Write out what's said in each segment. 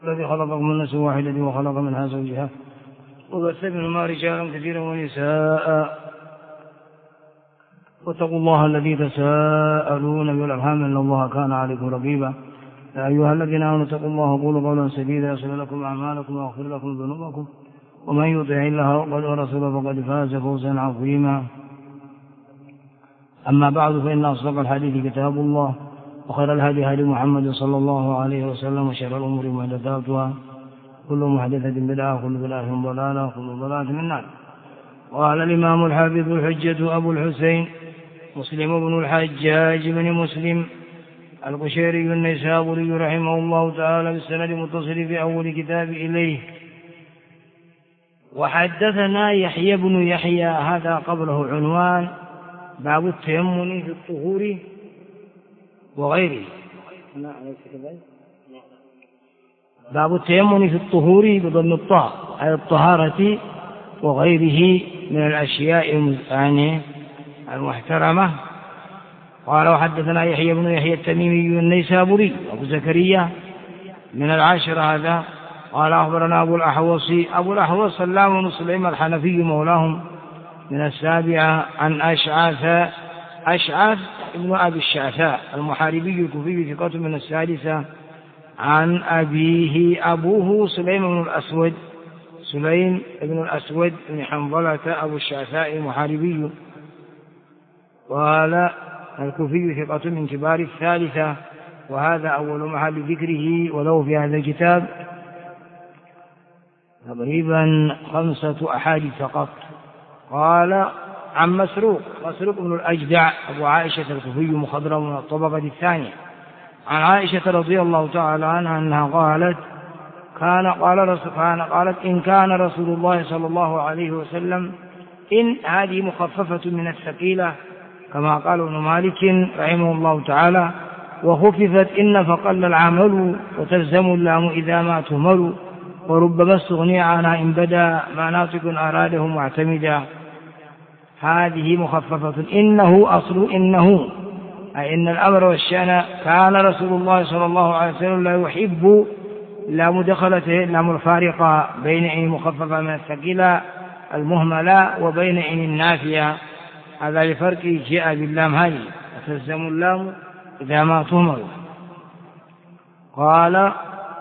الذي خلقكم من نفس واحدة وخلق منها زوجها وبث منهما رجالا كثيرا ونساء واتقوا الله الذي تساءلون به والأرحام إن الله كان عليكم رقيبا. يا أيها الذين آمنوا اتقوا الله وقولوا قولا سديدا يصلح لكم أعمالكم ويغفر لكم ذنوبكم ومن يطع الله ورسوله فقد فاز فوزا عظيما. أما بعد فإن أصدق الحديث كتاب الله وخير الهدي هدي محمد صلى الله عليه وسلم وشر الأمور محدثاتها كل محدثة بدعة وكل بدعة ضلالة وكل ضلالة من النار. قال الإمام الحافظ الحجة أبو الحسين مسلم بن الحجاج بن مسلم القشيري النيسابوري رحمه الله تعالى بالسند المتصل في أول كتاب إليه. وحدثنا يحيى بن يحيى، هذا قبله عنوان باب التيمم في الطهور وغيره. باب التيمم في الطهور بضم الطاء أي الطهارة وغيره من الأشياء المحترمة. قال وحدثنا يحيى بن يحيى التميمي النيسابوري أبو زكريا من العاشرة هذا. قال أخبرنا أبو الأحوص سلام بن سليم الحنفي مولاهم من السابعة عن أشعث ابن أبي الشعثاء المحاربي الكوفي ثقة من السادسة عن أبيه أبوه سليم بن الأسود بن حنظلة أبو الشعثاء المحاربي قال الكوفي ثقة من كبار الثالثة. وهذا أول محل ذكره وله في هذا الكتاب تقريبا 5 أحاديث فقط. قال عن مسروق بن الأجدع أبو عائشة الكوفي مخضرم من الطبقة الثانية عن عائشة رضي الله تعالى عنها أنها قالت إن كان رسول الله صلى الله عليه وسلم، إن هذه مخففة من الثقيلة كما قال ابن مالك رحمه الله تعالى، وخففت إن فقل العمل وتلزم اللام إذا ما تهمل، وربما استغني عنها إن بدا ما ناطق أراده معتمدا. هذه مخففة. إنه أصل إنه أي إن الأمر والشأن كان رسول الله صلى الله عليه وسلم لا يحب لا مدخلته لا مفارقة بين إن مخففة من الثقيلة المهملة وبين إن النافية، هذا لفرق جاء باللام هذه وتلزم اللام إذا ما تهمل. قال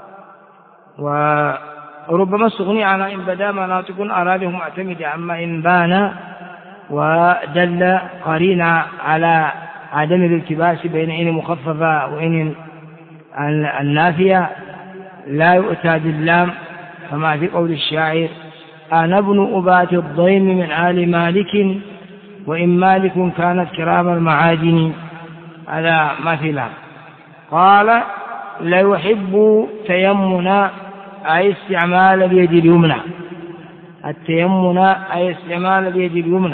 وربما استغني عنها إن بدا ما ناطق أراده معتمدا. أما إن بان ودل قرينا على عدم الالتباس بين إن مخففة وإن النافية لا يؤتى باللام كما في قول الشاعر أنا ابن أبات الضيم من آل مالك وإن مالك كانت كرام المعادن، هذا ما في لام. قال لا يحب تيمنا أي استعمال اليد اليمنى، التيمنا أي استعمال اليد اليمنى،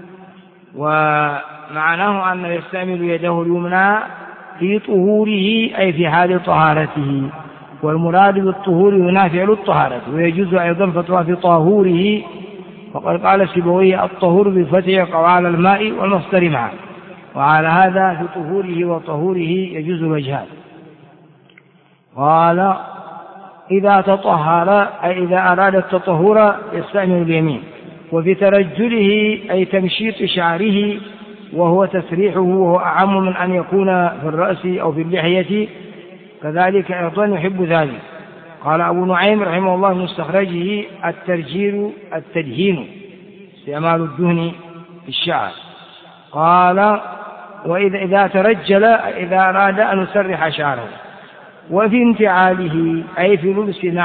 ومعناه أنه يستعمل يده اليمنى في طهوره أي في حال طهارته، والمراد بالطهور هنا فعل الطهارة، ويجوز أيضا فتوى في طهوره، وقد قال سيبويه الطهور بالفتح يقع على الماء والمصدر معا، وعلى هذا في طهوره وطهوره يجوز الوجهان. قال إذا تطهر أي إذا أراد التطهر يستعمل اليمين، وفي ترجله أي تمشيط شعره وهو تسريحه، وهو أعم من أن يكون في الرأس أو في اللحية، كذلك أيضا يحب ذلك. قال أبو نعيم رحمه الله مستخرجه التدهين استعمال الدهن في الشعر. قال وإذا ترجل إذا أراد أن يسرح شعره، وفي انتعاله أي في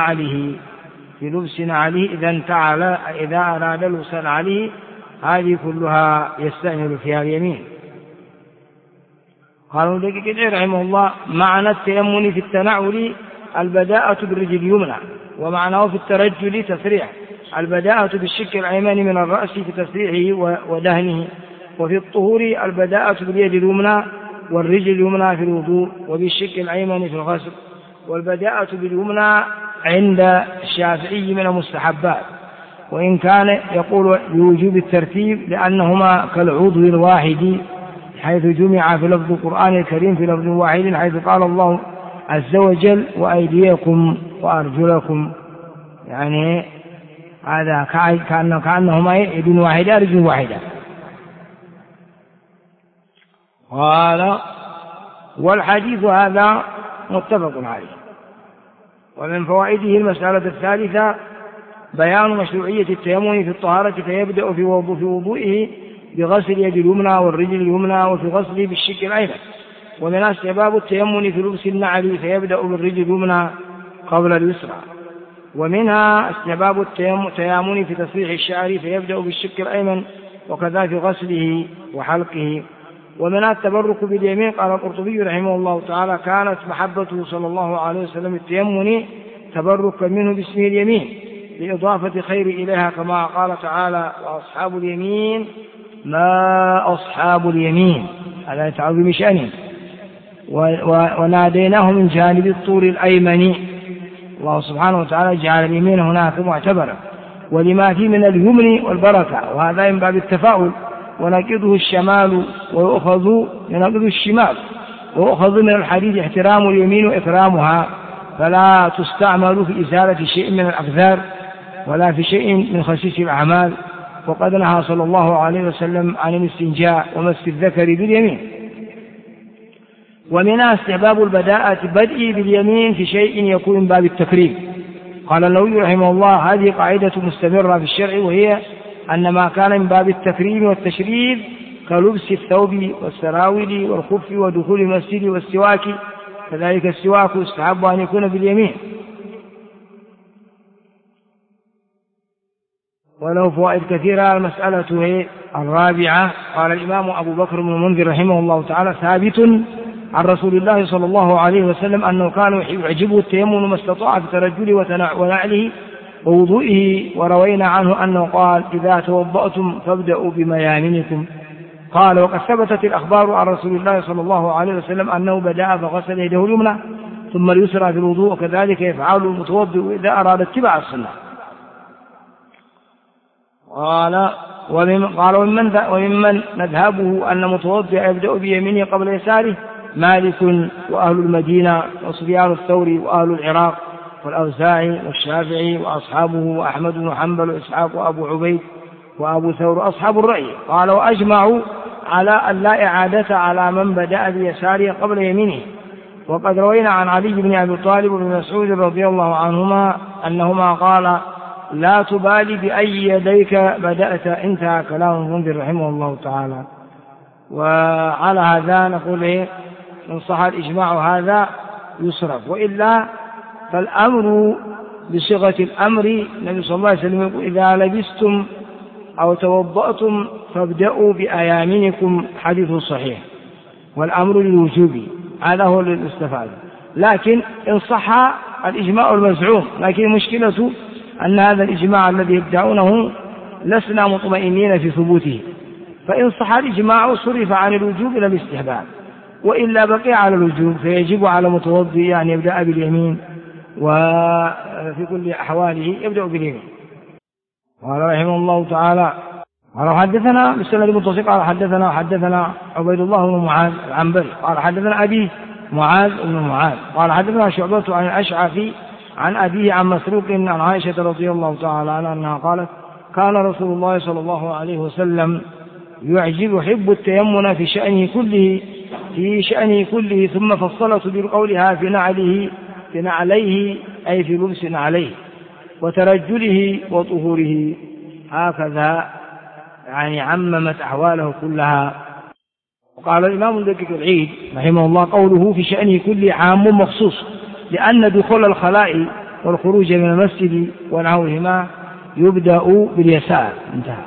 لبس نعله إذا انتعل إذا أراد لبس نعله، هذه كلها يستعمل فيها اليمين. قالوا لك رحمه الله معنى التيمم في التنعل البداءة بالرجل اليمنى، ومعناه في الترجل تسريح البداءة بالشق الأيمن من الرأس في تسريحه ودهنه، وفي الطهور البداءة باليد اليمنى والرجل اليمنى في الوضوء وبالشق الأيمن في الغسل، والبداءة باليمنى عند الشافعي من المستحبات، وإن كان يقول بوجوب الترتيب لأنهما كالعضو الواحد حيث جمع في لفظ القرآن الكريم في لفظ واحد، حيث قال الله عز وجل وأيديكم وأرجلكم، يعني هذا كأنهما يد واحدة رجل واحدة. قال والحديث هذا متفق عليه. ومن فوائده المسألة الثالثة بيان مشروعية التيمم في الطهارة، فيبدأ في وضوئه بغسل اليد اليمنى والرجل اليمنى وفي غسله بالشق الأيمن. ومن استحباب التيمم في لبس النعل، فيبدأ بالرجل اليمنى قبل اليسرى. ومنها استحباب التيمم في تسريح الشعر، فيبدأ بالشق الأيمن وكذا في غسله وحلقه. ومنها التبرك باليمين. قال القرطبي رحمه الله تعالى كانت محبته صلى الله عليه وسلم التيمم تبركا منه باسمه اليمين لإضافة خير إليها، كما قال تعالى وأصحاب اليمين ما أصحاب اليمين، هذا تعظيم شأنه. وناديناه من جانب الطور الأيمن، الله سبحانه وتعالى جعل اليمين هناك معتبرا، ولما فيه من اليمن والبركة، وهذا من باب التفاؤل. ونقضه الشمال ويؤخذ ينقض الشمال، ويؤخذ من الحديث احترام اليمين وإكرامها، فلا تستعمل في إزالة شيء من الأقذار ولا في شيء من خسيس الأعمال. وقد نهى صلى الله عليه وسلم عن الاستنجاء ومس الذكر باليمين. ومنها استحباب البداءة بدء باليمين في شيء يكون من باب التكريم. قال النووي رحمه الله هذه قاعدة مستمرة في الشرع، وهي أن ما كان من باب التكريم والتشريف كلبس الثوب والسراويل والخف ودخول المسجد والسواك، كذلك السواك يستحب أن يكون باليمين. وله فوائد كثيرة. المسألة هي الرابعة. قال الإمام أبو بكر بن المنذر رحمه الله تعالى ثابت عن رسول الله صلى الله عليه وسلم أنه كان يعجبه التيمم ما استطاع في ترجله ونعله ووضوئه. وروينا عنه أنه قال إذا توضأتم فابدأوا بميامنكم. قال وقد ثبتت الأخبار عن رسول الله صلى الله عليه وسلم أنه بدأ فغسل يده اليمنى ثم اليسرى في الوضوء، وكذلك يفعل المتوضئ إذا أراد اتباع السنة. قال وممن مذهبه أن المتوضئ يبدأ بيمينه قبل يساره مالك وأهل المدينة وسفيان الثوري وأهل العراق والأوزاعي والشافعي وأصحابه وأحمد بن حنبل وإسحاق وأبو عبيد وأبو ثور أصحاب الرأي. قال وأجمعوا على أن لا إعادة على من بدأ بيساره قبل يمينه. وقد روينا عن علي بن أبي طالب وابن مسعود رضي الله عنهما أنهما قال لا تبالي بأي يديك بدأت. انتهى كلام المنذر رحمه الله تعالى. وعلى هذا نقول إن صح الإجماع هذا يصرف، وإلا فالأمر بصيغة الأمر. النبي صلى الله عليه وسلم يقول إذا لبستم أو توضأتم فابدأوا بأيامنكم، حديث صحيح، والأمر للوجوب، هذا هو الاستفادة. لكن إن صح الإجماع المزعوم، لكن المشكلة أن هذا الإجماع الذي يدعونه لسنا مطمئنين في ثبوته، فإن صح الإجماع صرف عن الوجوب إلى الاستحباب، وإلا بقي على الوجوب، فيجب على متوضئ أن يبدأ باليمين، وفي كل أحواله يبدأ باليمين. قال رحمه الله تعالى قال حدثنا بالسند المتصل قال حدثنا عبيد الله بن معاذ العنبري قال حدثنا أبي معاذ بن معاذ قال حدثنا شعبة عن الأشعثي عن أبيه عن مسروق عن عائشة رضي الله تعالى عنها أنها قالت كان رسول الله صلى الله عليه وسلم يحب التيمم في شأنه كله ثم فصلت بقولها في نعليه أي في لبس عليه وترجله وطهوره، هكذا يعني عممت أحواله كلها. وقال الإمام الدقيق العيد رحمه الله قوله في شأنه كله عام مخصوص، لأن دخول الخلاء والخروج من المسجد ونحوهما يبدأ باليسار. انتهى.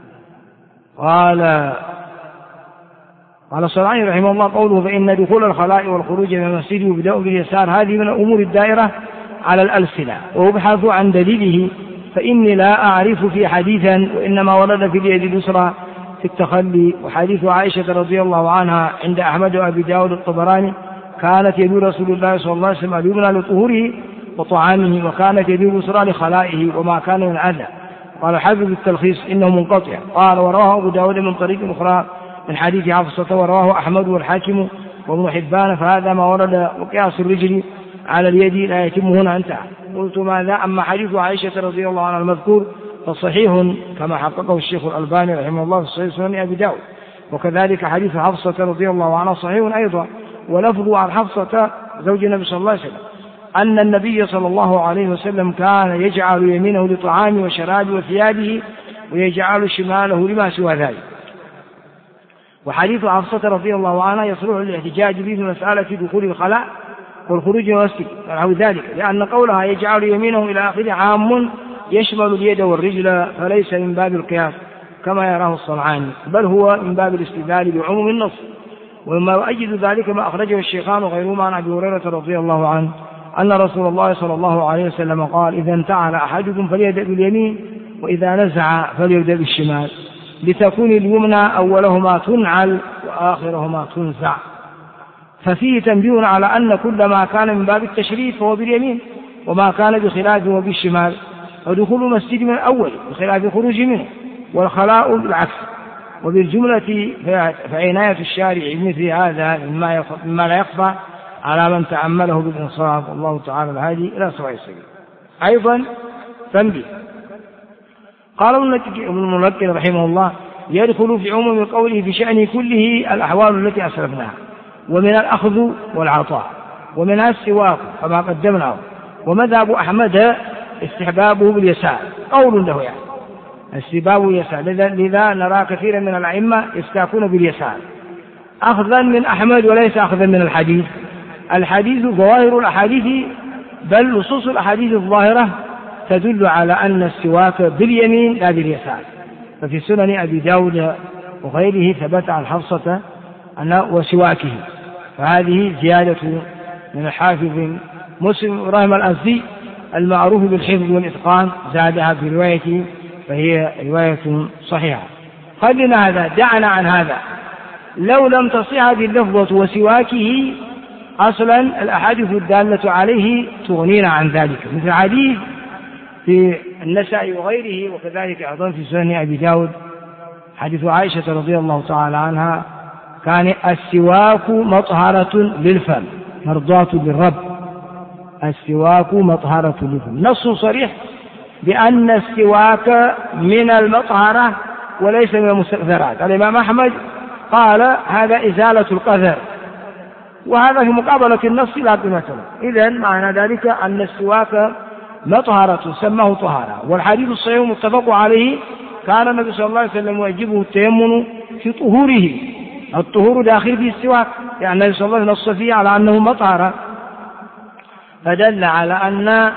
قال الصنعاني رحمه الله قوله فإن دخول الخلاء والخروج من المسجد يبدأ باليسار، هذه من الأمور الدائرة على الألسنة ويبحث عن دليله، فإني لا أعرف في حديثا، وإنما ورد في اليد اليسرى في التخلي. وحديث عائشة رضي الله عنها عند أحمد وأبي داود الطبراني كانت يد رسول الله صلى الله عليه وسلم اليمنى لطهوره وطعامه، وكانت يد اليسرى لخلائه وما كان من عدى. قال الحافظ التلخيص إنه منقطع. قال ورواه أبو داود من طريق أخرى من حديث حفصة، ورواه أحمد والحاكم وابن حبان، فهذا ما ورد. وقياس الرجل على اليد لا يتم هنا. انتهى. قلت ماذا؟ أما حديث عائشة رضي الله عنها المذكور فصحيح كما حققه الشيخ الألباني رحمه الله في صحيح سنن أبي داود، وكذلك حديث حفصة رضي الله عنها صحيح أيضا، ولفظ عن حفصة زوج النبي صلى الله عليه وسلم أن النبي صلى الله عليه وسلم كان يجعل يمينه لطعامه وشرابه وثيابه ويجعل شماله لما سوى ذلك. وحديث حفصة رضي الله عنها يصلح للاحتجاج به في مسألة دخول الخلاء والخروج من المسجد ونحو ذلك، لأن قولها يجعل يمينه إلى آخره عام يشمل اليد والرجل، فليس من باب القياس كما يراه الصنعاني، بل هو من باب الاستدلال بعموم النص. ومما يؤيد ذلك ما أخرجه الشيخان وغيرهما عن أبي هريرة رضي الله عنه أن رسول الله صلى الله عليه وسلم قال: إذا انتعل أحدكم فليبدأ باليمين، وإذا نزع فليبدأ بالشمال، لتكون اليمنى أولهما تنعل وآخرهما تنزع. ففيه تنبيه على أن كل ما كان من باب التشريف فهو باليمين، وما كان بخلافه وبالشمال، ودخول المسجد من الأول بخلاف الخروج منه، والخلاء بالعكس. وبالجملة فعناية الشارع بمثل هذا مما لا يخفى على من تأمله بالإنصاف، والله تعالى الهادي إلى سواء السبيل. أيضا تنبيه، قال ابن المنكر رحمه الله: يدخل في عموم قوله في شأن كله الأحوال التي أسلفناها، ومن الأخذ والعطاء، ومنها السواك كما قدمناه. ومذهب أحمد استحبابه باليسار، قول له يعني استحبابه باليسار، لذا نرى كثيرا من الأئمة يستاكون باليسار أخذا من أحمد وليس أخذا من الحديث. الحديث ظواهر الأحاديث، بل نصوص الأحاديث الظاهرة تدل على أن السواك باليمين لا باليسار. ففي سنن أبي داود وغيره ثبت عن حفصة وسواكه، فهذه زيادة من الحافظ مسلم إبراهيم الأزدي المعروف بالحفظ والإتقان، زادها في روايته، فهي رواية صحيحة. خلنا هذا، دعنا عن هذا. لو لم تصح هذه اللفظة وسواكه أصلا الأحاديث الدالة عليه تغنينا عن ذلك، مثل حديث في النسائي وغيره، وكذلك أيضا في سنن أبي داود حديث عائشة رضي الله تعالى عنها: كان السواك مطهرة للفم مرضاة للرب. السواك مطهرة للفم، نص صريح بأن السواك من المطهرة وليس من المستأثرات. الإمام أحمد قال هذا إزالة القذر، وهذا في مقابلة النص لا قيمة له. إذن معنى ذلك أن السواك مطهرة سماه طهارة. والحديث الصحيح متفق عليه: كان النبي صلى الله عليه وسلم يعجبه التيمم في طهوره، الطهور داخل في السواك، يعني النبي صلى الله عليه وسلم نص فيه على أنه مطهرة، فدل على أن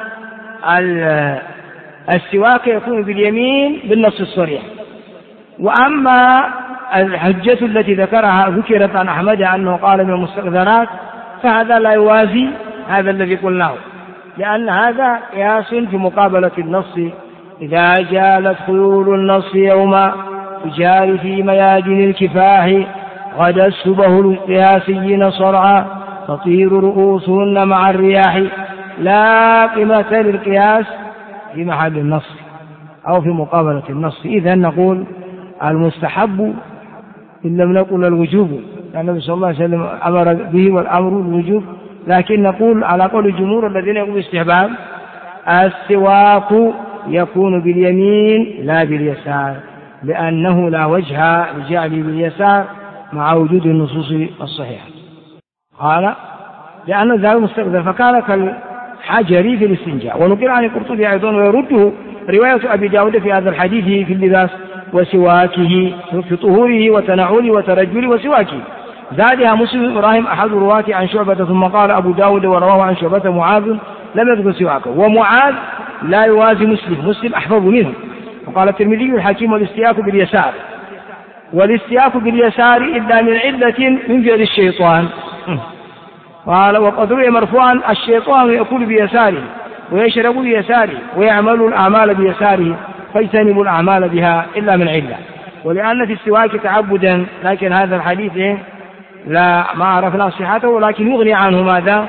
السواك يكون باليمين بالنص الصريح. وأما الحجة التي ذكرت عن أحمد أنه قال من المستقذرات، فهذا لا يوازي هذا الذي قلناه، لأن هذا قياس في مقابلة النص. إذا جالت خيول النص يوما تجاري في ميادين الكفاح، غدا السبه القياسيين صرعا تطير رؤوسهن مع الرياح. لا قيمة للقياس في محل النص أو في مقابلة النص. إذن نقول المستحب إن لم نقل الوجوب، لأن النبي صلى الله عليه وسلم أمر به والأمر الوجوب، لكن نقول على قول الجمهور الذين يقولون باستحباب: السواك يكون باليمين لا باليسار، لأنه لا وجه لجعله باليسار مع وجود النصوص الصحيحة. قال لأنه ذا مستقذر فكان كالحجر في الاستنجاء. ونقل عن القرطبي أيضا ويرده رواية أبي داود في هذا الحديث في اللباس وسواكه في طهوره وتنعله وترجله وسواكه. زادها مسلم إبراهيم أحد رواة عن شعبة، ثم قال أبو داود ورواه عن شعبة معاذ لم يذكر سواكه، ومعاذ لا يوازي مسلم أحفظ منه. وقال الترمذي: الحكيم والاستياك باليسار، والاستياك باليسار إلا من علة من فعل الشيطان. قال: وقد روي مرفوعا: الشيطان يأكل بيساره ويشرب بيساره ويعمل الأعمال بيساره، فاجتنبوا الأعمال بها إلا من علة. ولأن في السواك تعبدا، لكن هذا الحديث لا ما عرفنا صحته، ولكن يغني عنه ماذا؟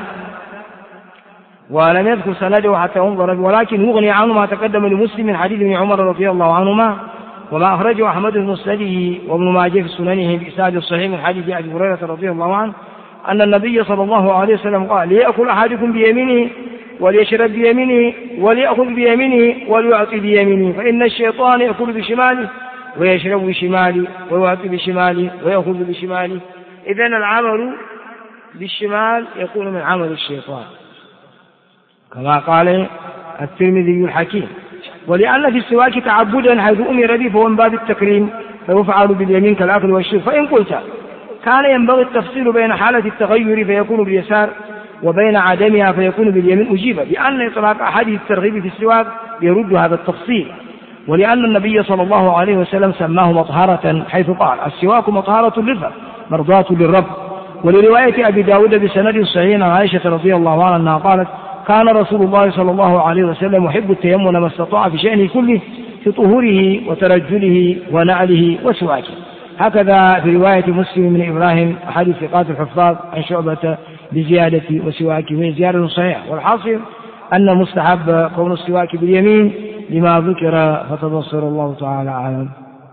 ولم يذكر سنده حتى انظر، ولكن يغني عنه ما تقدم لمسلم من حديث ابن عمر رضي الله عنهما، وما أخرجه أحمد بن مسنده وابن ماجه في سننه بإسناد الصحيح من حديث أبي هريرة رضي الله عنه أن النبي صلى الله عليه وسلم قال: ليأكل أحدكم بيمينه وليشرب بيمينه وليأخذ بيمينه وليعطي بيمينه، فإن الشيطان يأكل بشماله ويشرب بشماله ويعطي بشماله ويأخذ بشماله. إذن العمل بالشمال يكون من عمل الشيطان كما قال الترمذي الحكيم. ولأن في السواك تعبدا حيث أمر به فهو من باب التكريم فيفعل باليمين كالأكل والشرب. فإن قلت كان ينبغي التفصيل بين حالة التغير فيكون باليسار وبين عدمها فيكون باليمين، أجيب بأن إطلاق أحاديث الترغيب في السواك يرد هذا التفصيل، ولأن النبي صلى الله عليه وسلم سماه مطهرة حيث قال السواك مطهرة للفم مرضاة للرب. ولرواية أبي داود بسند صحيح عن عائشة رضي الله عنها أنها قالت كان رسول الله صلى الله عليه وسلم يحب التيمم ما استطاع في شأنه كله في طهوره وترجله ونعله وسواكه. هكذا في رواية مسلم من إبراهيم أحد ثقات الحفاظ عن شعبة بزيادة وسواكه، وهي زيادة صحيحة. والحاصل أن مستحب كون السواك باليمين لما ذكر فتبصر الله تعالى أعلم.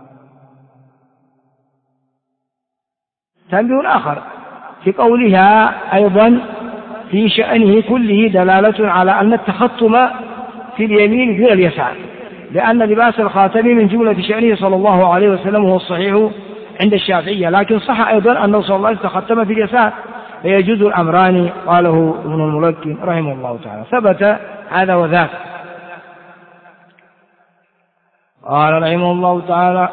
تنبيه آخر في قولها أيضا في شأنه كله دلالة على أن التختم في اليمين دون اليسار، لأن لباس الخاتم من جملة شأنه صلى الله عليه وسلم وهو الصحيح عند الشافعية، لكن صح أيضا أنه صلى الله عليه وسلم تختم في اليسار فيجوز الأمران، قاله ابن الملقن رحمه الله تعالى. ثبت هذا وذاك. قال رحمه الله تعالى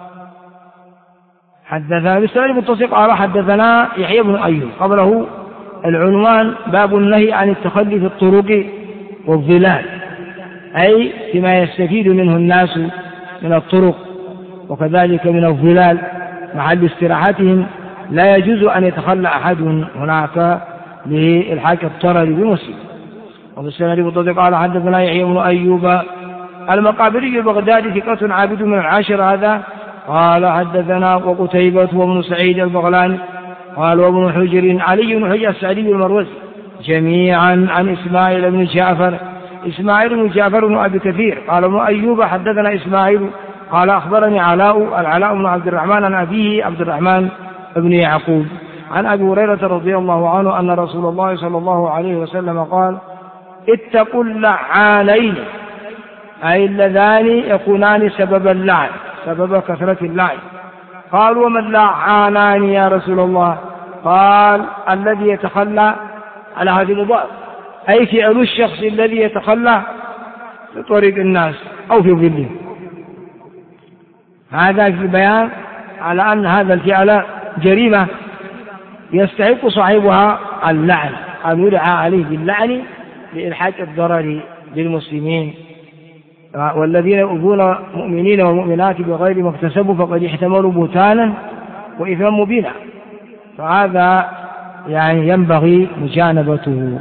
حدثنا بالسند المتصل قال حدثنا يحيى بن أيوب. قبله العنوان باب النهي عن التخلي في الطرق والظلال، أي فيما يستفيد منه الناس من الطرق وكذلك من الظلال محل استراحتهم، لا يجوز أن يتخلى أحد هناك لإلحاق الضرر بمسلم. وبالسند المتصل قال حدثنا يحيى بن أيوب المقابري البغدادي ثقة عابد من العاشر هذا قال حدثنا وقتيبة وابن سعيد البغلاني قال وابن حجر علي بن حجر السعدي المروزي جميعا عن إسماعيل بن جعفر بن أبي كثير قال ابن أيوب حدثنا إسماعيل قال أخبرني العلاء بن عبد الرحمن عن أبيه عبد الرحمن بن يعقوب عن أبي هريرة رضي الله عنه أن رسول الله صلى الله عليه وسلم قال اتقوا اللعانين، أي اللذان يكونان سبب اللعن سبب كثرة اللعن. قالوا وما اللعانان يا رسول الله؟ قال الذي يتخلى على هذه المضاف، أي فعل الشخص الذي يتخلى في طريق الناس أو في ظلهم. هذا في البيان على أن هذا الفعل جريمة يستحق صاحبها اللعن، أن يدعى عليه باللعن لإلحاق الضرر للمسلمين. والذين يؤذون مؤمنين والمؤمنات بغير ما اكتسبوا فقد احتملوا بهتانا وإثما مبينا، فهذا يعني ينبغي مجانبته.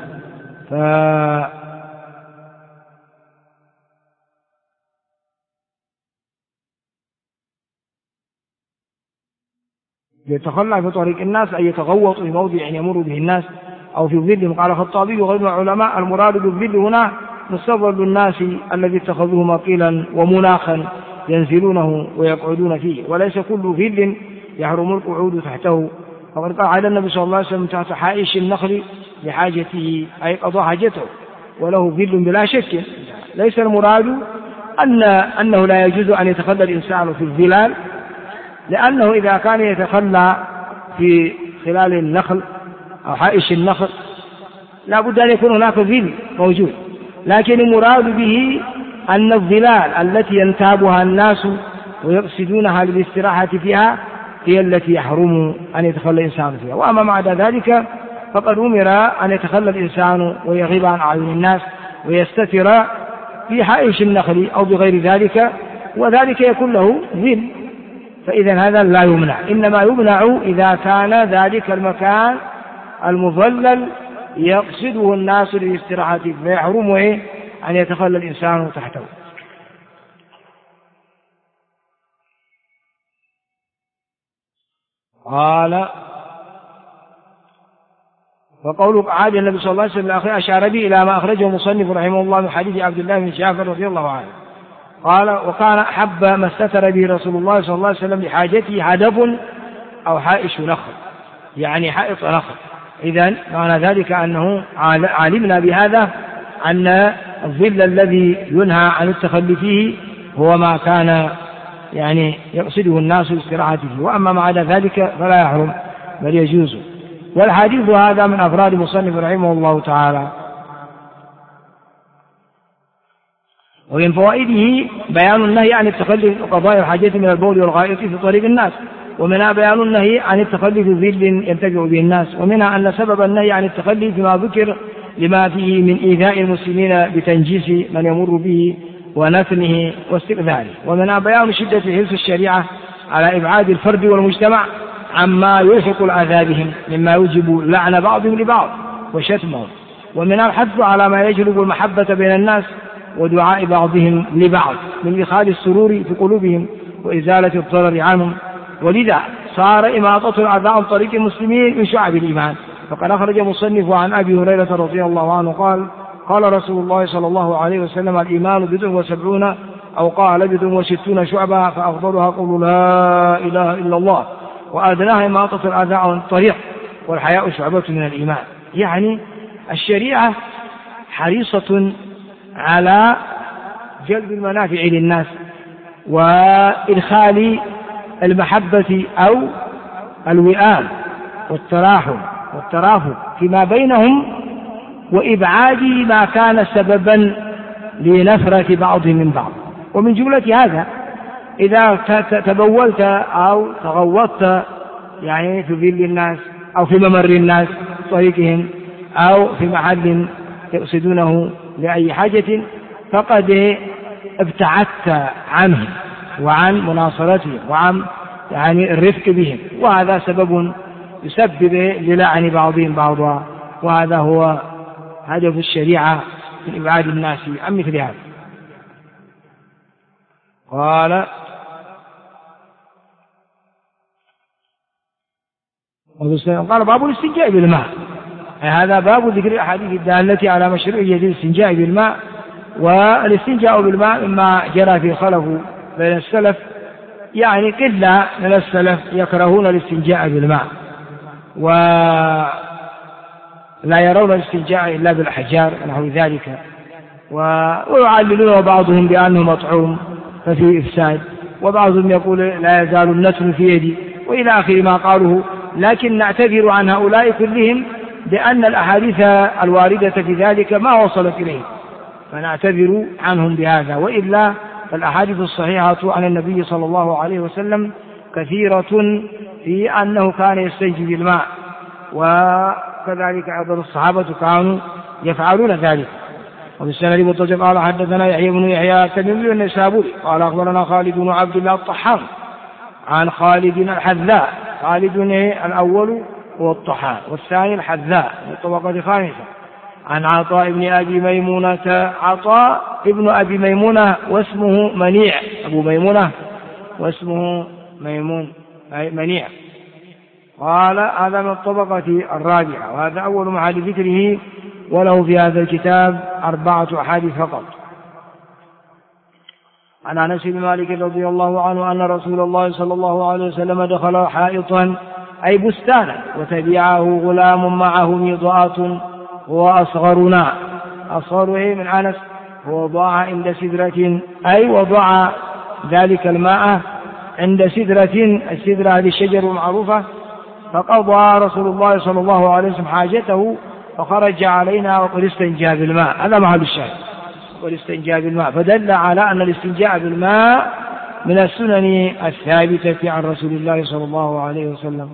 يتخلى في طريق الناس أي يتغوط في موضع يمر به الناس أو في ظلهم. قال الخطابي وغير العلماء المراد بالظل هنا مستظل الناس الذي اتخذوه مقيلا ومناخا ينزلونه ويقعدون فيه، وليس كل ظل يحرم القعود تحته. فقد قال على النبي صلى الله عليه وسلم تحت حائش النخل لحاجته، أي قضى حاجته وله ظل بلا شك. ليس المراد أنه لا يجوز أن يتخلى الإنسان في الظلال، لأنه إذا كان يتخلى في خلال النخل أو حائش النخل لا بد أن يكون هناك ظل موجود، لكن المراد به أن الظلال التي ينتابها الناس ويقصدونها للاستراحة فيها هي التي يحرم أن يتخلى الإنسان فيها. وأما بعد ذلك فقد أمر أن يتخلى الإنسان ويغيب عن أعين الناس ويستتر في حائش النخل أو بغير ذلك، وذلك يكون له ظل، فإذا هذا لا يمنع، إنما يمنع إذا كان ذلك المكان المظلل يقصده الناس للاستراحة فيحرم أن يتخلى الإنسان تحته. قال وقوله عاد النبي صلى الله عليه وسلم الأخير أشار به إلى ما أخرجه المصنف رحمه الله من حديث عبد الله بن جعفر رضي الله عنه قال وكان أحب ما استتر به رسول الله صلى الله عليه وسلم لحاجته هدف أو حائش نخل، يعني حائط نخل. إذن معنى ذلك أنه علمنا بهذا أن الظل الذي ينهى عن التخلي فيه هو ما كان يعني يقصده الناس الاستراحة فيه، وأما ما عدا ذلك فلا يحرم بل يجوز. والحديث هذا من أفراد المصنف رحمه الله تعالى. ومن فوائده بيان النهي عن التخلي في قضاء الحاجة من البول والغائط في طريق الناس، ومنها بيان النهي عن التخلي في ظل ينتفع به الناس، ومنها أن سبب النهي عن التخلي فيما ذكر لما فيه من إيذاء المسلمين بتنجيس من يمر به ونثنه واستئذانه، ومنها بيان شدة حرص الشريعة على إبعاد الفرد والمجتمع عما يلحق الأذى بهم مما يوجب لعن بعضهم لبعض وشتمهم، ومنها الحث على ما يجلب المحبة بين الناس ودعاء بعضهم لبعض من إدخال السرور في قلوبهم وإزالة الضرر عنهم. ولذا صار إماطة الأذى عن طريق المسلمين من شعب الإيمان. فقد أخرج مصنف عن أبي هريرة رضي الله عنه قال: قال رسول الله صلى الله عليه وسلم: الإيمان 70 أو قال 60 شعبة، فأفضلها قول لا إله إلا الله، وأدناها إماطة الأذى عن الطريق، والحياء شعبة من الإيمان. يعني الشريعة حريصة على جلب المنافع للناس وإدخال المحبة أو الوئام والتراحم والترافق فيما بينهم، وإبعاد ما كان سببا لنفرة بعضهم من بعض. ومن جملة هذا إذا تبولت أو تغوطت يعني في ظل الناس أو في ممر الناس طريقهم أو في محل يقصدونه لأي حاجة، فقد ابتعدت عنهم وعن مناصرتهم وعن يعني الرفق بهم، وهذا سبب يسبب للعن بعضهم بعضا، وهذا هو هدف الشريعة من إبعاد الناس عن مثل هذا. قال باب الاستنجاء بالماء، هذا باب ذكر الأحاديث الدالة على مشروعية الاستنجاء بالماء. والاستنجاء بالماء مما جرى في خلف بين السلف، يعني قلة من السلف يكرهون الاستنجاء بالماء ولا يرون الاستنجاء إلا بالأحجار ونحو ذلك، ويعللون بعضهم بأنه مطعوم ففيه إفساد، وبعضهم يقول لا يزال النتن في يدي، وإلى آخر ما قالوه. لكن نعتذر عن هؤلاء كلهم بأن الأحاديث الواردة في ذلك ما وصلت إليه، فنعتذر عنهم بهذا. وإلا فالأحاديث الصحيحة عن النبي صلى الله عليه وسلم كثيرة في أنه كان يستنجي بالماء، وكذلك أيضا الصحابة كانوا يفعلون ذلك. وبالسند متصل قال حدثنا يحيى بن يحيى التميمي النسابوري قال أخبرنا خالد بن عبد الله الطحان عن خالد الحذاء. خالد الأول هو الطحان والثاني الحذاء من طبقة خامسة. عن عطاء بن أبي ميمونة، عطاء ابن أبي ميمونة واسمه منيع، أبو ميمونة واسمه منيع، قال هذا من الطبقة الرابعة، وهذا أول محل ذكره، وله في هذا الكتاب 4 أحاديث فقط. عن أنس بن مالك رضي الله عنه أن رسول الله صلى الله عليه وسلم دخل حائطا أي بستانا، وتبعه غلام معه ميضاءة هو أصغرنا، أصغر من أنس، ووضع عند سدرة أي وضع ذلك الماء عند سدرة، السدرة هذه الشجر المعروفة، فقضى رسول الله صلى الله عليه وسلم حاجته فخرج علينا وقد استنجى بالماء. هذا محل الشاهد، وقد استنجى بالماء، فدل على أن الاستنجاء بالماء من السنن الثابتة عن رسول الله صلى الله عليه وسلم.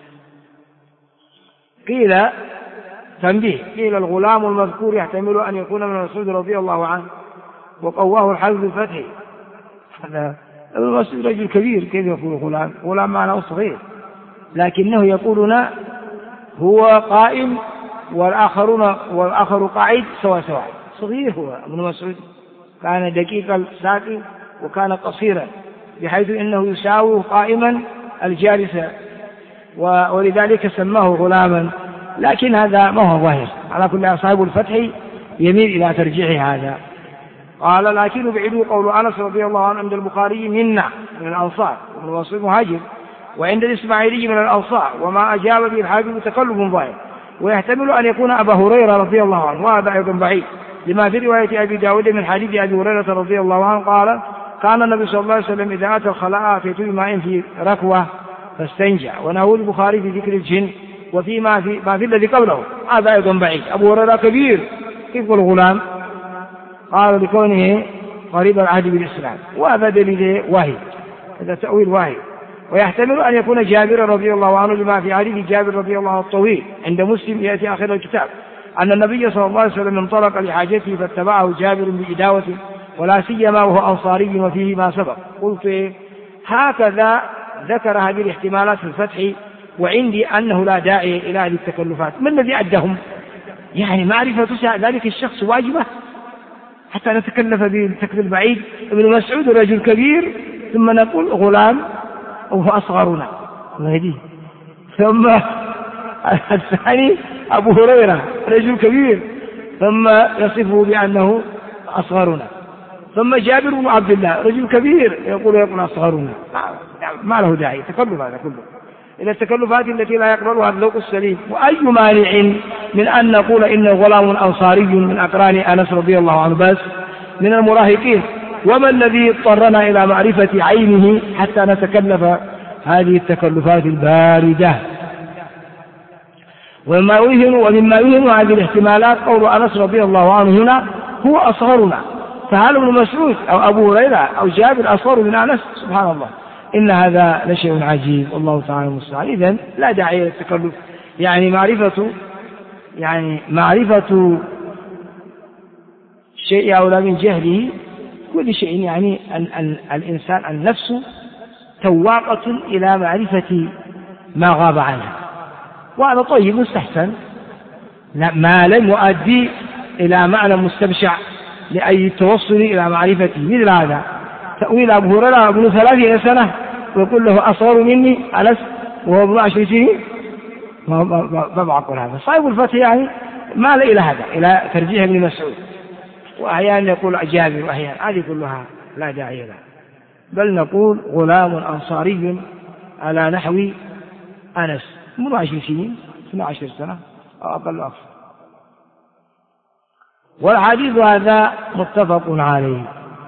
قيل تنبيه، قيل الغلام المذكور يحتمل أن يكون من مسعود رضي الله عنه، وقواه الحافظ بالفتح. هذا المسعود رجل كبير، كيف يقول غلام؟ غلام معناه صغير، لكنه يقولون هو قائم والآخر قاعد سواء، صغير. هو ابن مسعود كان دقيق الساق وكان قصيرا، بحيث إنه يساوي قائما الجالس، ولذلك سماه غلاما، لكن هذا ما هو ظاهر. على كل أصحاب الفتح يميل إلى ترجيح هذا. قال لكن بعيدوا قول أنس رضي الله عنه عند البخاري منا من الأنصار، وابن مسعود مهاجر، وعند الإسماعيلي من الأنصار، وما أجاب به الحافظ تقلب ظاهر، ويحتمل أن يكون أبا هريرة رضي الله عنه، وهذا أيضا بعيد، لما في رواية أبي داود من حديث أبي هريرة رضي الله عنه قال كان النبي صلى الله عليه وسلم إذا أتى الخلاء أتيته بماء في ركوة فاستنجع. ونهى البخاري في ذكر الجن وفي ما في الذي قبله، هذا أيضا بعيد. أبو هريرة كبير، كيف الغلام؟ قالوا لكونه قريب العهد بالإسلام، وهذا دليل واهي، هذا تأويل واهي. ويحتمل أن يكون جابر رضي الله عنه لما في حديث جابر رضي الله عنه الطويل عند مسلم يأتي آخر الكتاب أن النبي صلى الله عليه وسلم انطلق لحاجته فاتبعه جابر بإداوة ولا سيما وهو أنصاري وفيه ما سبق. قلت هكذا ذكر هذه الاحتمالات في الفتح، وعندي أنه لا داعي إلى هذه التكلفات. من الذي أدهم؟ يعني معرفة ذلك الشخص واجبة حتى نتكلف بالتكليف البعيد. ابن مسعود رجل كبير، ثم نقول غلام وهو أصغرنا، ثم الثاني أبو هريرة رجل كبير ثم يصفه بأنه أصغرنا، ثم جابر بن عبد الله رجل كبير يقول أصغرنا. ما له داعي تكلف هذا كله إلى التكلفات التي لا يقبلها الذوق السليم. وأي مانع من أن نقول إن غلام أنصاري من أقران أنس رضي الله عنه بس من المراهقين، وما الذي اضطرنا إلى معرفة عينه حتى نتكلف هذه التكلفات الباردة؟ ومما يوهم هذه الاحتمالات قول أنس رضي الله عنه هنا هو أصغرنا، فهل ابن مسعود أو أبو هريرة أو جابر أصغر من أنس؟ سبحان الله، إن هذا لشيء عجيب، والله تعالى المستعان. إذن لا داعي للتكلف، يعني معرفة شيء أولى من جهله كل شيء. يعني الإنسان النفس تواقة إلى معرفة ما غاب عنها، وهذا طيب مستحسن ما لم يؤدي إلى معنى مستبشع لأي توصل إلى معرفته. مثل هذا تأويل أبو هريرة ابن 30 سنة ويقول له أصغر مني أنس وهو ابن 10 سنين، ما بعقل هذا. صاحب الفتح يعني مال إلى هذا، إلى ترجيح ابن مسعود، وأحيانا يقول جابر، وأحيانا هذه كلها لا داعي لها، بل نقول غلام أنصاري على نحو أنس من 10 سنين 12 سنة أو أقل أكثر. والحديث هذا متفق عليه.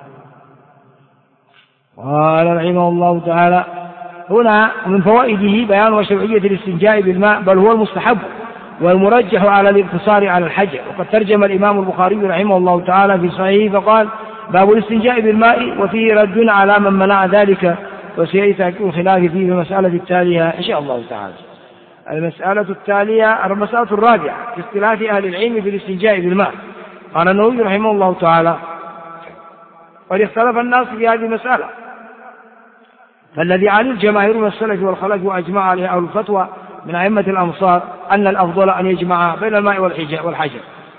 قال رحمه الله تعالى هنا من فوائده بيان وشرعية الاستنجاء بالماء، بل هو المستحب والمرجح على الاقتصار على الحجر. وقد ترجم الإمام البخاري رحمه الله تعالى في صحيحه فقال باب الاستنجاء بالماء، وفيه رد على من منع ذلك، وسيأتي الخلاف فيه في المسألة التالية إن شاء الله تعالى. المسألة التالية المسألة الرابعة في اختلاف أهل العلم في الاستنجاء بالماء. قال النووي رحمه الله تعالى قد اختلف الناس في هذه المسألة، فالذي عليه الجماهير من السلف والخلف وأجمع عليه أهل الفتوى من أئمة الأمصار أن الأفضل أن يجمع بين الماء والحجر،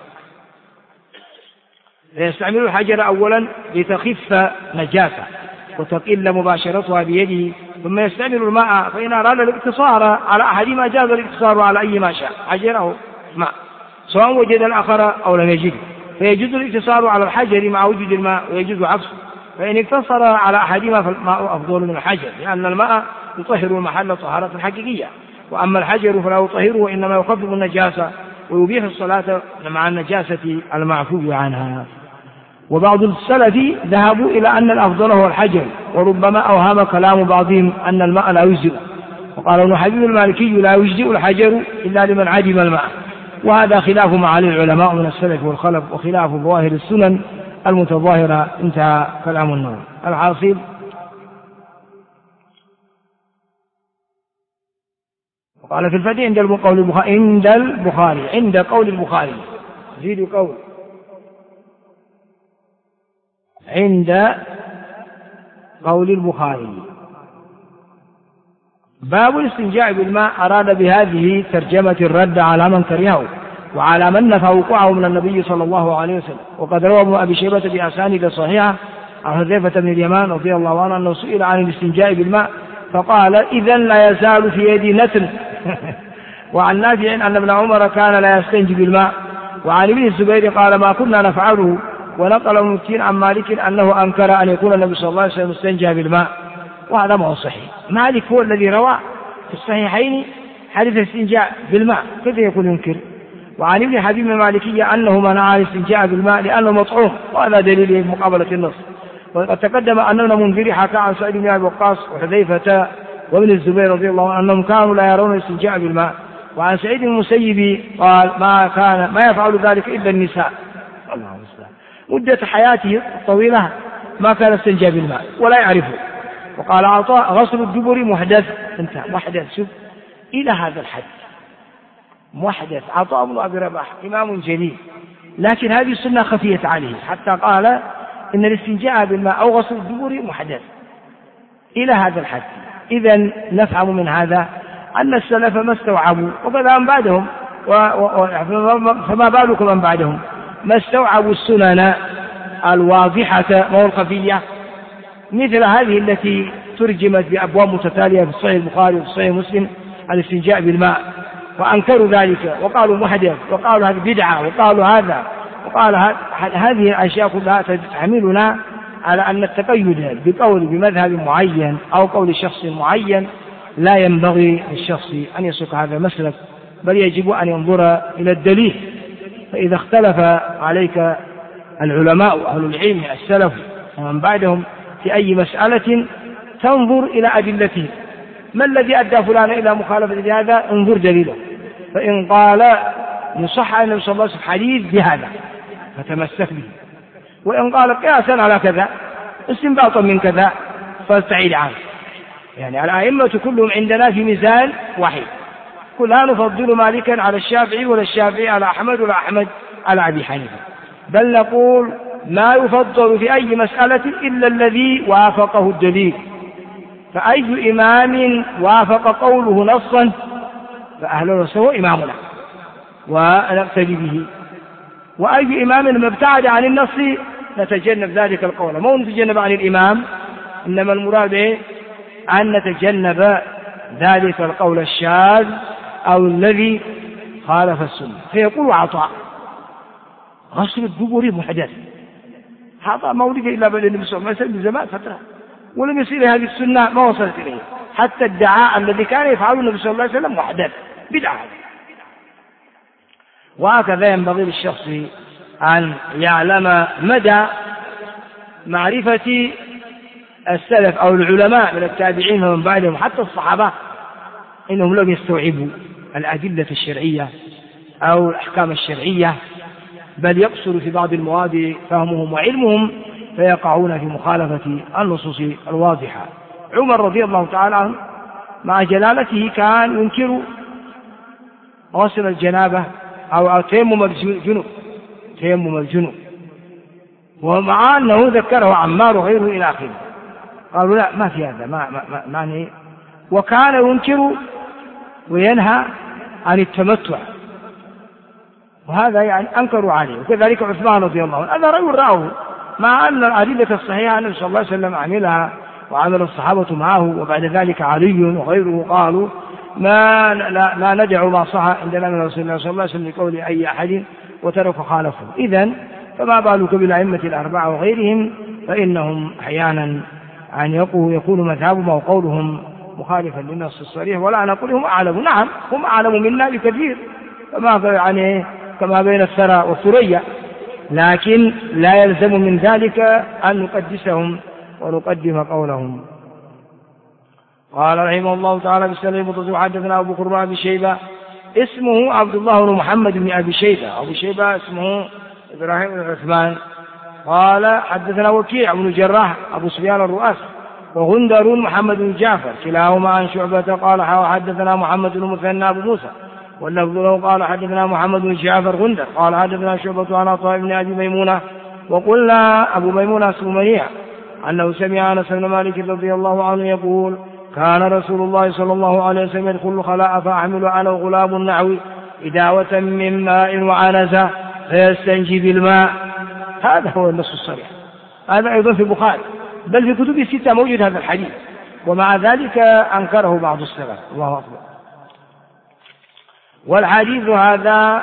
فيستعمل الحجر أولا لتخف نجاسة وتقل مباشرتها بيده، ثم يستعمل الماء فإن أراد الاقتصار على أحدهما جاز الاقتصار على أي ما شاء، حجر أو ماء، سواء وجد الآخر أو لم يجده، فيجوز الاقتصار على الحجر مع وجود الماء، ويجوز عكسه، فإن اقتصر على أحدهما فالماء أفضل من الحجر، لأن الماء يطهر المحل طهارة حقيقية، وأما الحجر فلا يطهره وإنما يخفف النجاسة ويبيح الصلاة مع النجاسة المعفو عنها. وبعض السلف ذهبوا إلى أن الأفضل هو الحجر، وربما أوهم كلام بعضهم أن الماء لا يجزئ، وقال ابن حبيب المالكي لا يجزئ الحجر إلا لمن عدم الماء، وهذا خلاف معالي العلماء من السلف والخلف، وخلاف ظواهر السنن المتظاهرة. انتهى كلام النووي. الحاصل وقال في الفتح عند قول البخاري زيد قول عند قول البخاري باب الاستنجاء بالماء، أراد بهذه ترجمة الرد على من كرهه وعلى من نفى وقوعه من النبي صلى الله عليه وسلم. وقد روى ابن أبي شيبة بأسانيد صحيحة عن حذيفة بن اليمان رضي الله عنه أنه سئل عن الاستنجاء بالماء فقال إذن لا يزال في يدي نتن. وعن نافع أن ابن عمر كان لا يستنجي بالماء. وعن ابن الزبير قال ما كنا نفعله. ونقل المتين عن مالك أنه أنكر أن يكون النبي صلى الله عليه وسلم استنجى بالماء، وهذا ما هو صحيح. مالك هو الذي روى في الصحيحين حديث الاستنجاء بالماء، كيف يكون ينكر؟ وعن ابن حبيب المالكية أنه منع الاستنجاء بالماء لأنه مطعوم، وهذا دليل مقابلة النص. وقد تقدم أننا منذري حكى عن سعيد بن أبي وقاص وحذيفة وابن الزبير رضي الله عنهم أنهم كانوا لا يرون الاستنجاء بالماء. وعن سعيد المسيب قال ما يفعل ذلك إلا النساء، الله المستعان، مدة حياته الطويلة ما كان استنجاء بالماء ولا يعرفه. وقال عطاء غسل الدبر محدث، انتهى، محدث، شوف إلى هذا الحد محدث. عطاء بن أبي رباح إمام جليل، لكن هذه السنة خفيت عليه حتى قال إن الاستنجاء بالماء أو غسل الدبر محدث إلى هذا الحد. إذن نفهم من هذا أن السلف ما استوعبوا، وكذا من بعدهم، فما بالك من بعدهم، ما استوعبوا السنن الواضحة والخفية مثل هذه التي ترجمت بأبواب متتالية في صحيح البخاري وفي صحيح مسلم الاستنجاء بالماء، وأنكروا ذلك وقالوا محدث، وقالوا هذه بدعة، وقالوا هذا، وقال هذه الأشياء كلها تحملنا على أن التقيد بقول بمذهب معين أو قول شخص معين لا ينبغي للشخص أن يسلك هذا المسلك، بل يجب أن ينظر إلى الدليل. فإذا اختلف عليك العلماء وأهل العلم السلف ومن بعدهم في أي مسألة تنظر إلى أدلته، ما الذي أدى فلان إلى مخالفة هذا، انظر دليله. فإن قال يصح عن النبي صلى الله عليه وسلم حديث بهذا فتمسك به، وإن قال قياسا على كذا استنباطا من كذا فاستعيد عنه. يعني الأئمة كلهم عندنا في ميزان واحد، كلها نفضل مالكا على الشافعي ولا الشافعي على أحمد ولا أحمد على أبي حنيفة، بل نقول ما يفضل في أي مسألة إلا الذي وافقه الدليل. فأي إمام وافق قوله نصا فأهل الرسول إمامنا ونقتدي به، وأي إمام ابتعد عن النص نتجنب ذلك القول. ما نتجنب عن الإمام، إنما المراد أن نتجنب ذلك القول الشاذ أو الذي خالف السنة. فيقول عطاء غسل الدبر محدث، عطاء ما ولد إلا بعد النبي صلى الله عليه وسلم بزمان فترة، ولم يصير هذه السنة ما وصلت إليه، حتى الدعاء الذي كان يفعله النبي صلى الله عليه وسلم محدث بدعة. وهكذا ينبغي للشخص أن يعلم مدى معرفة السلف أو العلماء من التابعين ومن بعدهم حتى الصحابة، إنهم لم يستوعبوا الأدلة الشرعية أو الأحكام الشرعية، بل يقصر في بعض المواضع فهمهم وعلمهم فيقعون في مخالفة النصوص الواضحة. عمر رضي الله تعالى عنه مع جلالته كان ينكر غسل الجنابة أو تيمم الجنوب، ومع أنه ذكره عمار وغيره إلى آخره، قالوا لا ما في هذا، ما معنى. وكان ينكر وينهى عن التمتع، وهذا يعني أنكروا عليه. وكذلك عثمان رضي الله عنه هذا رأي رأوه، مع أن الأدلة الصحيحة النبي صلى الله عليه وسلم عملها وعمل الصحابة معه، وبعد ذلك علي وغيره قالوا لا ندع ما صح عندنا من رسول الله صلى الله عليه وسلم لقول أي أحد وترك خالفه. إذن فما بالك بالأئمة الأربعة وغيرهم، فإنهم أحيانا أن يكون مذهبهم وقولهم مخالفا للنص الصريح، ولا نقول هم أعلم، نعم هم أعلم منا بكثير كما بين الثرى والثريا، لكن لا يلزم من ذلك أن نقدسهم ونقدم قولهم. قال رحمه الله تعالى بالسنة المتصل حدثنا أبو بكر بن أبي شيبة اسمه عبد الله بن محمد بن أبي شيبة، أبو شيبة اسمه إبراهيم بن عثمان. قال حدثنا وكيع بن جراح أبو سفيان الرؤاس، وغندر محمد بن جعفر كلاهما عن شعبة قال حدثنا محمد بن مثنى أبو موسى، واللفظ له قال حدثنا محمد بن جعفر غندر قال حدثنا شعبة عن عطاء بن أبي ميمونة، وقلنا أبو ميمونة اسمه منيع، أنه سمع أنس بن مالك رضي الله عنه يقول كان رسول الله صلى الله عليه وسلم يدخل الخلاء فأحمل أنا وغلام النعوي إداوة من ماء وعنزة فيستنجي بالماء. هذا هو النص الصريح، هذا أيضا في البخاري، بل في كتب الستة موجود هذا الحديث، ومع ذلك أنكره بعض السلف. الله أكبر. والحديث هذا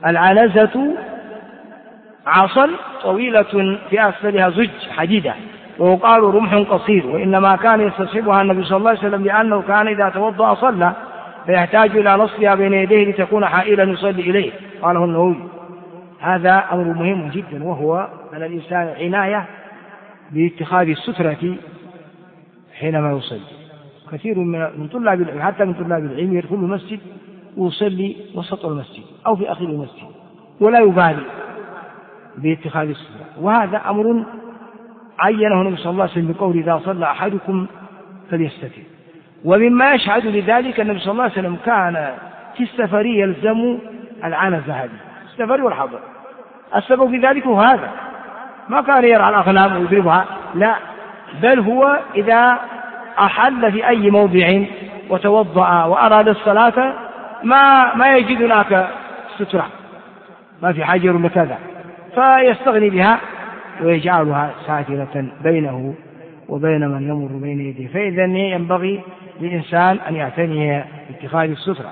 العنزة عصا طويلة في أسفلها زج حديدة ويقال رمح قصير، وإنما كان يستصحبها النبي صلى الله عليه وسلم لأنه كان إذا توضأ صلى فيحتاج إلى نصبها بين يديه لتكون حائلا يصلي إليه، قاله النووي. هذا أمر مهم جدا، وهو أن الإنسان عناية باتخاذ السترة حينما يصلي. كثير من طلاب العلم حتى من طلاب العلم يدخل المسجد ويصلي وسط المسجد أو في آخر المسجد ولا يبالي باتخاذ السترة، وهذا أمر عينه النبي صلى الله عليه وسلم بقول إذا صلى أحدكم فليستتر. ومما يشهد لذلك النبي صلى الله عليه وسلم كان في السفر يلزم العنزة هذه، السفر والحضر. السبب في ذلك هو هذا، ما كان يرعى الأغنام ويضربها، لا، بل هو إذا أحل في أي موضع وتوضأ وأراد الصلاة ما يجد هناك سترة، ما في حاجة لكذا، فيستغني بها ويجعلها ساترة بينه وبين من يمر بين يديه. فإذا ينبغي للإنسان أن يعتني باتخاذ السترة.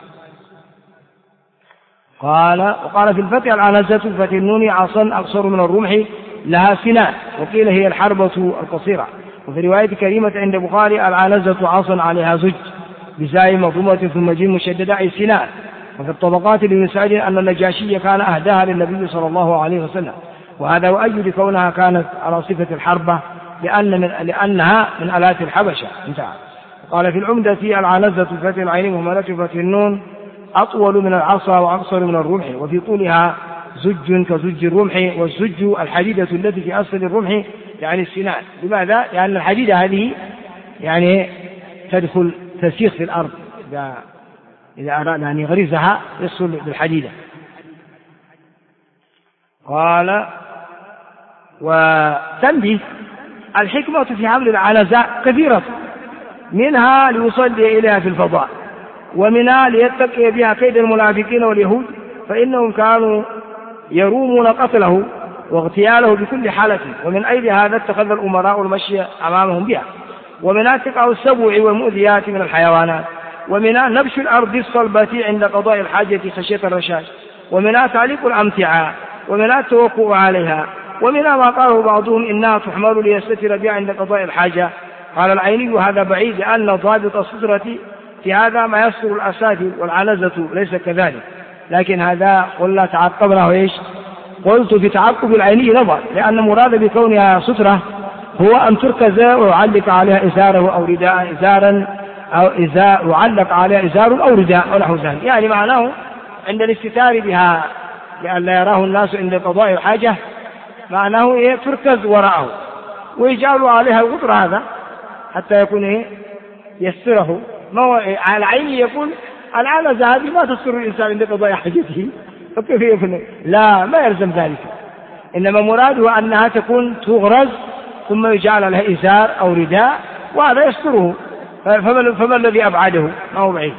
وقال في الفتح العنزة الفتح النون عصا أقصر من الرمح لها سنان، وقيل هي الحربة القصيرة. وفي رواية كريمة عند البخاري العنزة عصا عليها زج بزاي مضمومة ثم جيم مشددة أي سنان. وفي الطبقات لابن سعد أن النجاشي كان أهداها للنبي صلى الله عليه وسلم، وهذا يؤيد كونها كانت على صفة الحربة لأنها من آلات الحبشة. انتهى. قال في العمدة العنزة فتح العين وملة فتح النون أطول من العصا وأقصر من الرمح، وفي طولها زج كزج الرمح، والزج الحديدة التي في أصل الرمح يعني السنان. لماذا؟ لأن الحديدة هذه يعني تدخل تسيخ في الأرض، إذا أراد أن يغرزها يصل بالحديدة. قال وتنبيه الحكمة في حمل العنزة كثيرة، منها ليصلي إليها في الفضاء، ومنها ليتقي بها كيد المنافقين واليهود، فإنهم كانوا يرومون قتله واغتياله بكل حالة، ومن أجل هذا اتخذ الأمراء المشي أمامهم بها. ومنها تقع السبع والمؤذيات من الحيوانات، ومنها نبش الأرض الصلبة عند قضاء الحاجة خشية الرشاش، ومنها تعليق الأمتعة، ومنها التوقع عليها، ومنها ما قاله بعضهم إنها تحمل ليستتر بها عند قضاء الحاجة. قال العيني هذا بعيد، لأن ضابط السترة في هذا ما يستر الأساتر، والعنزة ليس كذلك. لكن هذا قلنا تعقبناه إيش؟ قلت في تعقب العيني نظر، لأن مراد بكونها سترة هو أن تركز ويعلق عليها إزاره أو رداء إزارا، أو إزار يعلق عليها إزار أو رداء ونحو ذلك، يعني معناه عند الاستتار بها لأن لا يراه الناس عند قضاء الحاجة، معناه تركز وراءه ويجعل عليها الغطر هذا حتى يكون يستره. ما هو على العين يقول العنزة هذه ما تستر الإنسان عند قضاء حاجته، فكيف يكون؟ لا، ما يلزم ذلك، إنما مراده أنها تكون تغرز ثم يجعل لها إزار أو رداء وهذا يستره، فما الذي أبعده؟ ما هو بعيد.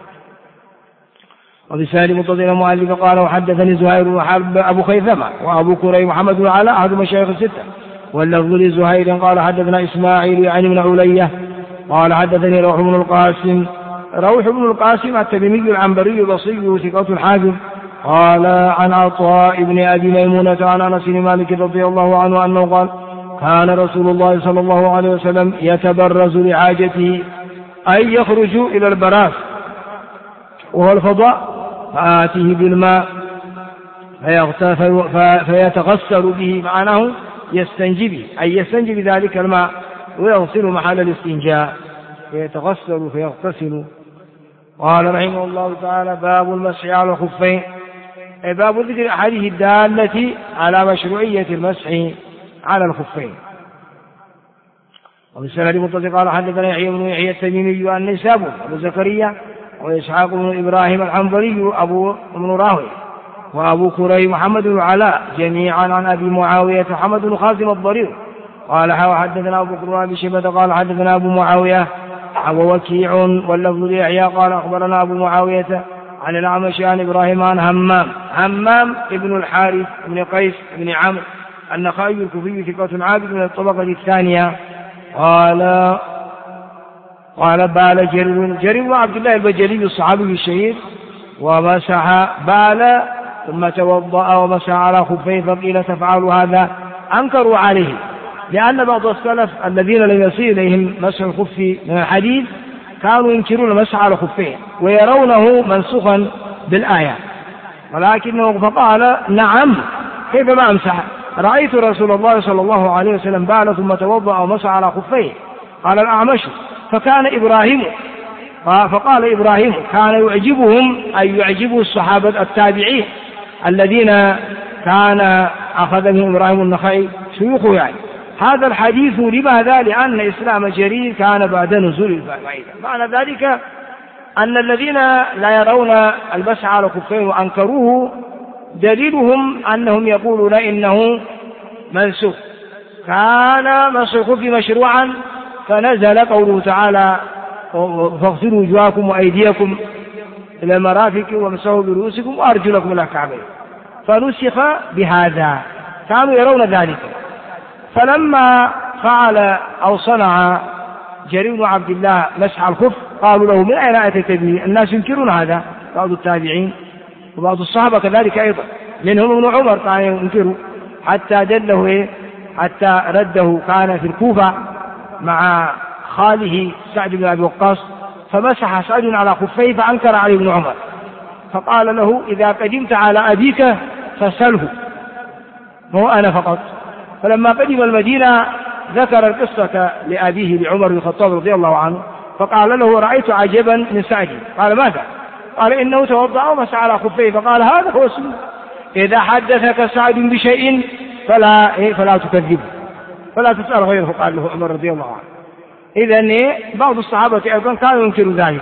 وبسالي متصل المؤلف قال وحدثني زهير وحرب أبو خيثمة وأبو كريم محمد بن علاء أحد مشايخ الستة، واللفظ لزهير قال حدثنا إسماعيل يعني بن علية قال حدثني روح بن القاسم التميمي العنبري البصري ثقة حافظ قال عن عطاء بن أبي ميمونة عن أنس بن مالك رضي الله عنه أنه قال كان رسول الله صلى الله عليه وسلم يتبرز لحاجته أي يخرج إلى البراز وهو الفضاء فآتيه بالماء فيتغسل به، معناه يستنجي به أي يستنجي بذلك الماء ويغسل محل الاستنجاء، فيتغسل فيغتسل. قال رحمه الله تعالى باب المسح على الخفين، باب ذكر الأحاديث الدالة على مشروعية المسح على الخفين. وبالسند المتصل قال حدثنا يحيى بن يحيى التميمي النسابوري أبو زكريا وإسحاق بن إبراهيم الحنظلي أبو بن راهوي وأبو كريم محمد بن علاء جميعا عن أبي معاوية محمد بن خازم الضرير قال حدثنا أبو بكر بن شيبة قال حدثنا أبو معاوية ووكيع واللفظ ليحيى قال أخبرنا أبو معاوية عن الأعمش عن إبراهيم عن همام ابن الحارث بن قيس بن عمرو النخعي الكوفي ثقة عابد من الطبقة الثانية قال بال جرير عبد الله البجلي الصحابي الشهير ومسح بال ثم توضأ ومسح على خفيه، فقيل تفعل هذا أنكروا عليه لأن بعض السلف الذين لم يصل إليهم مسح الخف من الحديث كانوا ينكرون المسح على خفين ويرونه منسوخا بالآية، ولكنه فقال نعم كيف ما أمسح، رأيت رسول الله صلى الله عليه وسلم بال ثم توضأ ومسح على خفيه. قال الأعمش فكان إبراهيم، فقال إبراهيم كان يعجبهم أي يعجبه الصحابة التابعين الذين كان أخذ من إبراهيم النخعي شيوخه يعني. هذا الحديث لماذا؟ لأن إسلام جرير كان بعد نزول المائدة. معنى ذلك أن الذين لا يرون المسح على الخفين وأنكروه دليلهم أنهم يقولون إنه منسوخ، كان مسح الخف مشروعا فنزل قوله تعالى فاغسلوا وجوهكم وأيديكم إلى المرافق وامسحوا برؤوسكم وأرجلكم إلى الكعبين، فنسخ بهذا، كانوا يرون ذلك. فلما فعل أو صنع جرير بن عبد الله مسح الخف قالوا له من أين أتيت به؟ الناس ينكرون هذا، بعض التابعين وبعض الصحابة كذلك أيضا، منهم ابن عمر كان ينكره حتى دله حتى رده، كان في الكوفة مع خاله سعد بن أبي وقاص فمسح سعد على خفيه فأنكر عليه ابن عمر، فقال له إذا قدمت على أبيك فسله مو أنا فقط. فلما قدم المدينة ذكر القصة لأبيه لعمر بن الخطاب رضي الله عنه، فقال له رأيت عجبا من سعد. قال ماذا؟ قال إنه توضأ ومسح على خفيه، فقال هذا هو السنة، إذا حدثك سعد بشيء فلا تكذبه فلا تسأل غيره، قال له عمر رضي الله عنه. إذن بعض الصحابة أيضا كانوا ينكروا ذلك.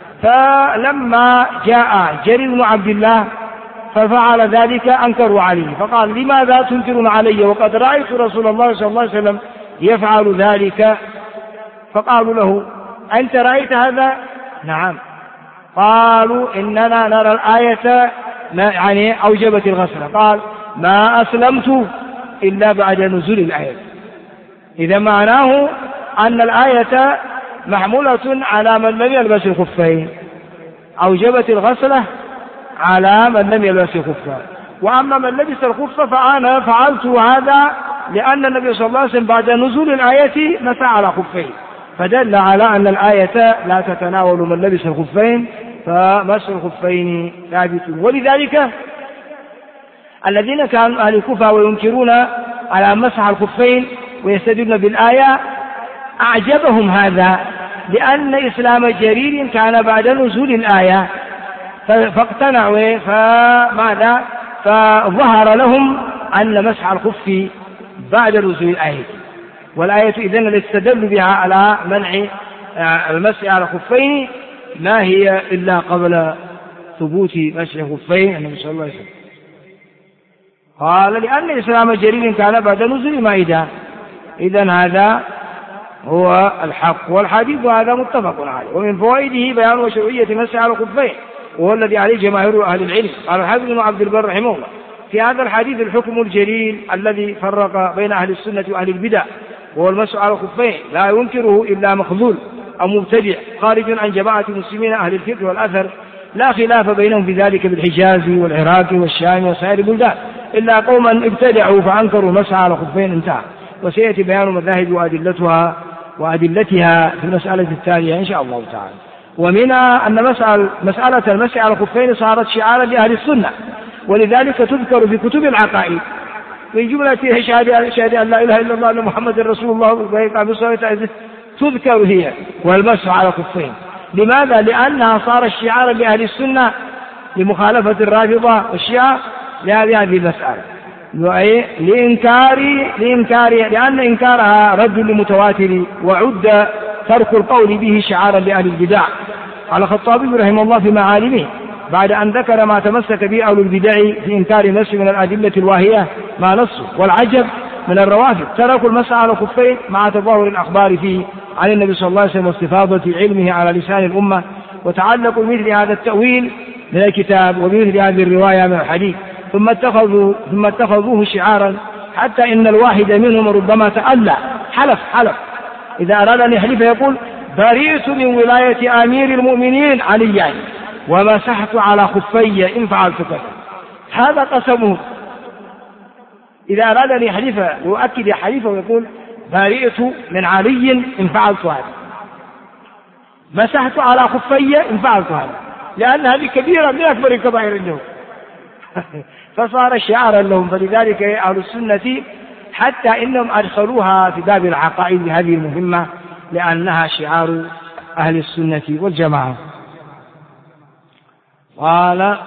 فلما جاء جرير بن عبد الله ففعل ذلك أنكروا عليه، فقال لماذا تنكرون علي وقد رأيت رسول الله صلى الله عليه وسلم يفعل ذلك؟ فقالوا له أنت رأيت هذا؟ نعم. قالوا إننا نرى الآية يعني أوجبت الغسل. قال ما أسلمت إلا بعد نزول الآية. إذا معناه أن الآية محمولة على من لم يلبس الخفين، أوجبت الغسلة على من لم يلبس الخف، وأما من لبس الخف فأنا فعلت هذا لأن النبي صلى الله عليه وسلم بعد نزول الآية مسح على خفيه، فدل على أن الآية لا تتناول من لبس الخفين، فمسح الخفين ثابت. ولذلك الذين كانوا أهل الكوفة وينكرون على مسح الخفين ويستدلون بالآية أعجبهم هذا، لأن إسلام جرير كان بعد نزول الآية، فاقتنعوا فماذا؟ فظهر لهم أن مسح الخف بعد نزول الآية، والآية إذن الاستدل بها على منع المسح على الخفين ما هي إلا قبل ثبوت مسح الخفين النبي صلى الله عليه وسلم. قال لأن إسلام جرير كان بعد نزول المائدة، إذن هذا هو الحق، والحديث هذا متفق عليه. ومن فوائده بيان مشروعية مسح على الخفين، وهو الذي عليه جماهير أهل العلم. قال الحافظ بن عبد البر رحمه الله في هذا الحديث الحكم الجليل الذي فرق بين أهل السنة وأهل البدع، وهو المسح على الخفين لا ينكره إلا مخذول أو مبتدع خارج عن جماعة المسلمين أهل الفقه والأثر، لا خلاف بينهم في ذلك بالحجاز والعراق والشام وسائر البلدان، إلا قوما ابتدعوا فأنكروا المسح على الخفين انتهى. وسيأتي بيان مذاهب وأدلتها في المسألة التالية إن شاء الله تعالى. ومنها أن مسألة المسح على الخفين صارت شعارا لأهل السنة، ولذلك تذكر في كتب العقائد من جملة شهادة أن لا إله إلا الله وأن محمد رسول الله وإقام الصلاة تذكر هي والمسح على الخفين. لماذا؟ لأنها صارت شعارا لأهل السنة لمخالفة الرافضة والشيعة لهذه المسألة، لأن إنكارها رد لمتواتر، وعد ترك القول به شعارا لأهل البدع. قال الخطابي رحمه الله في معالمه بعد أن ذكر ما تمسك به أهل البدع في إنكار نفس من الأدلة الواهية ما نصه، والعجب من الروافض تركوا المسح على الخفين مع تظاهر الأخبار فيه عن النبي صلى الله عليه وسلم واستفاضة علمه على لسان الأمة، وتعلقوا مثل هذا التأويل من الكتاب وبمثل هذه الرواية من الحديث، ثم اتخذوه شعارا، حتى إن الواحد منهم ربما تألى حلف إذا أراد أن يحلف يقول بريت من ولاية أمير المؤمنين علي ومسحت على خفي إن فعلت كذا. هذا قسمه إذا أراد أن يحلف ويؤكد حليفه ويقول برئت من علي إن فعلت هذا، مسحت على خفي إن فعلت هذا، لأن هذه كبيرة من أكبر الكبائر اليوم فصار شعارا لهم. فلذلك أهل السنة حتى إنهم أدخلوها في باب العقائد هذه المهمة، لأنها شعار أهل السنة والجماعة. قال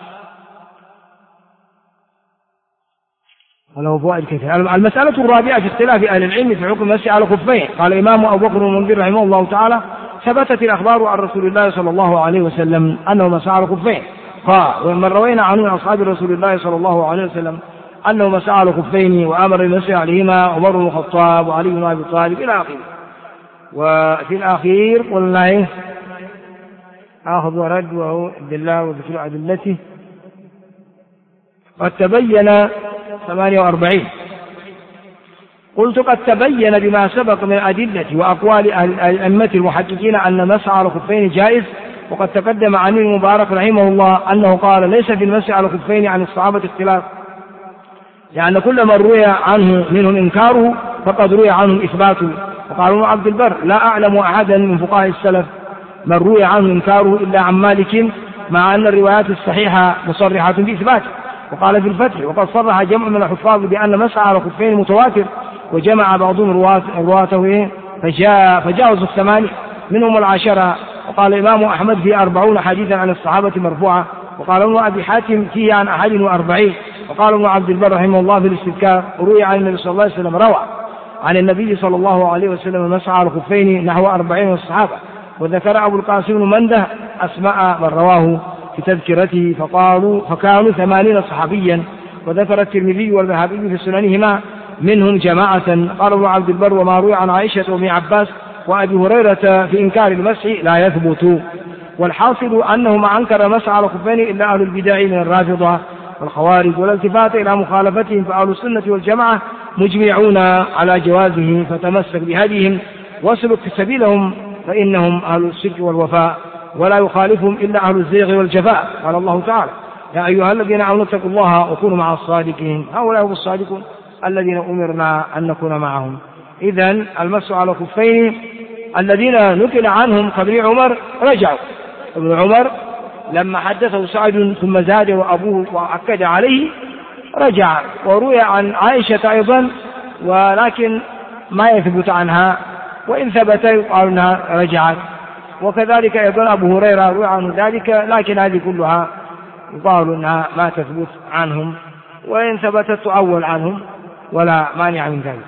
له فوائد كثيرة. المسألة الرابعة في اختلاف أهل العلم في حكم المسح على الخفين. قال الإمام أبو بكر المنذر رحمه الله تعالى: ثبتت الأخبار عن رسول الله صلى الله عليه وسلم أنه مسح على الخفين. قال: ومن روينا عنه من أصحاب رسول الله صلى الله عليه وسلم أنه مسح على الخفين وأمر بالمسح عليهما عمر بن الخطاب وعلي بن أبي طالب إلى آخره. وفي الأخير قلنا آخذ ورد وهو بالله وذكر أدلته. قد تبين 48. قلت: قد تبين بما سبق من أدلة وأقوال أئمة المحدثين أن مسح على الخفين جائز. وقد تقدم عن المبارك رحمه الله أنه قال: ليس في المسح على الخفين عن الصحابة اختلاف، لأن كل من روي عنه منهم إنكاره فقد روي عنهم إثباته. وقال ابن عبد البر: لا أعلم أحدا من فقهاء السلف من روي عنه إنكاره إلا عن مالك، مع أن الروايات الصحيحة مصرحة بإثباته. وقال في الفتح: وقد صرح جمع من الحفاظ بأن مسح على الخفين متواتر، وجمع بعضهم رواته فجاوزوا 8 منهم 10. وقال الإمام أحمد في 40 حديثا عن الصحابة مرفوعة. وقال ابن أبي حاتم فيه عن 41. وقال ابن عبد البر رحمه الله في الاستذكار: روي عن النبي صلى الله عليه وسلم روى عن النبي صلى الله عليه وسلم مسح على الخفين نحو 40 من الصحابة. وذكر أبو القاسم بن منده أسماء من رواه في تذكرته فكانوا 80 صحابيا. وذكر الترمذي والذهبي في سننهما منهم جماعة. قال ابن عبد البر: وما روي عن عائشة وابن عباس وأبي هريرة في إنكار المسح لا يثبت. والحاصل أنه ما أنكر مسح على الخفين إلا أهل البدع من الرافضة والخوارج، والالتفات إلى مخالفتهم فأهل السنة والجماعة مجمعون على جوازه، فتمسك بهديهم واسلك سبيلهم فإنهم أهل الصدق والوفاء، ولا يخالفهم إلا أهل الزيغ والجفاء. قال الله تعالى: يا أيها الذين آمنوا اتقوا الله وكونوا مع الصادقين. هؤلاء هم الصادقون الذين أمرنا أن نكون معهم. إذن المسح على الخفين الذين نقل عنهم كابن عمر رجعوا. ابن عمر لما حدثه سعد ثم زاد وأبوه وأكد عليه رجع. وروي عن عائشة أيضا ولكن ما يثبت عنها، وإن ثبت يقال أنها رجعت. وكذلك أيضا أبو هريرة روي عنه ذلك، لكن هذه كلها يقال أنها ما تثبت عنهم، وإن ثبتت تؤول عنهم ولا مانع من ذلك.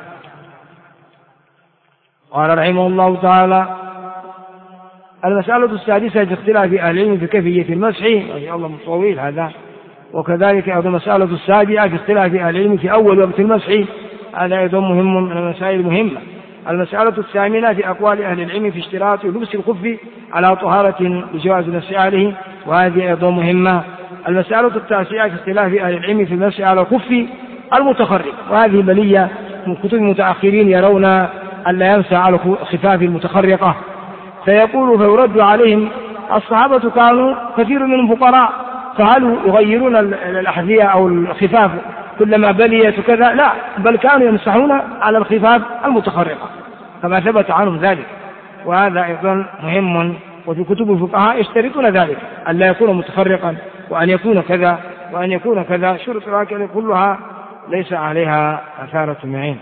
قال رحمه الله تعالى: المسألة السادسة في اختلاف أهل العلم في كيفية المسح. الله طويل هذا. وكذلك أيضا المسألة السابعة في اختلاف أهل العلم في أول وقت المسح. هذا أيضا مهم من المسائل المهمة. المسألة الثامنة في أقوال أهل العلم في اشتراط لبس الخف على طهارة بجواز المسح عليه، وهذه أيضا مهمة. المسألة التاسعة في اختلاف أهل العلم في المسح على الخف المتخرج، وهذه بلية من كتب المتأخرين يرون أن لا يمسح على خفاف المتخرقة، فيرد عليهم: الصحابة كانوا كثير منهم فقراء، فهل يغيرون الأحذية أو الخفاف كلما بليت كذا؟ لا، بل كانوا يمسحون على الخفاف المتخرقة كما ثبت عنهم ذلك. وهذا أيضا مهم، وفي كتب الفقهاء يشترطون ذلك، أن لا يكون متخرقا وأن يكون كذا وأن يكون كذا، شرط لكن كلها ليس عليها أثارة معين.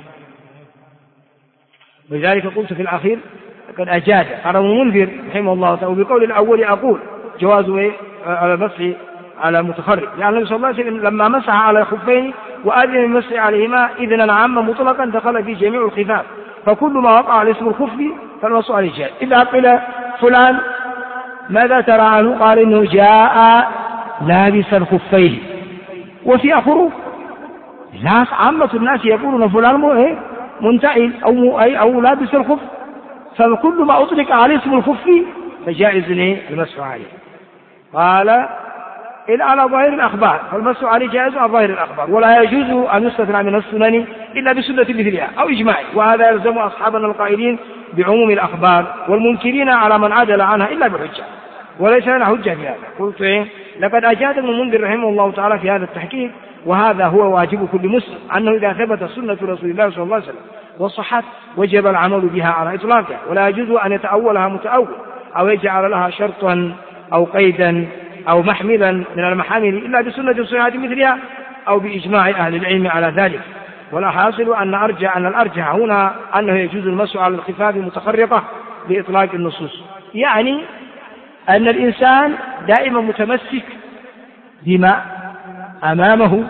ولذلك قلت في الأخير قد أجاد. قال المنذر رحمه الله تعالى: وبقول الأول أقول جواز على المسح على متخرج، لأن النبي صلى الله عليه وسلم لما مسح على الخفين وأذن المسح عليهما إذنا عاما مطلقا دخل في جميع الخفاف، فكل ما وقع على اسم الخف فالمسح عليه جائز. إذا قيل فلان ماذا ترى عنه؟ قال إنه جاء لابس الخفين وفي أخره. لا، عامة الناس يقولون فلان منتعل أو لابس الخف، فكل ما أطلق عليه اسم الخف فجائز المسح عليه. قال: إلا على ظاهر الأخبار، فالمسح عليه جائز على ظاهر الأخبار، ولا يجوز أن يستثنى من السنن إلا بسنة مثلها أو إجماع، وهذا يلزم أصحابنا القائلين بعموم الأخبار، والمنكرين على من عدل عنها إلا بحجة. وليس لنا حجة في هذا. قلت لقد أجاد ابن المنذر رحمه الله تعالى في هذا التحقيق، وهذا هو واجب كل مسلم، أنه إذا ثبت سنة رسول الله صلى الله عليه وسلم وصحت وجب العمل بها على إطلاقها، ولا يجوز أن يتأولها متأول أو يجعل لها شرطا أو قيدا أو محملا من المحامل إلا بسنة صحيحة مثلها أو بإجماع أهل العلم على ذلك. ولا حاصل أن الأرجح هنا أنه يجوز المسح على الخفاف المتخرقة بإطلاق النصوص، يعني أن الإنسان دائما متمسك بما أمامه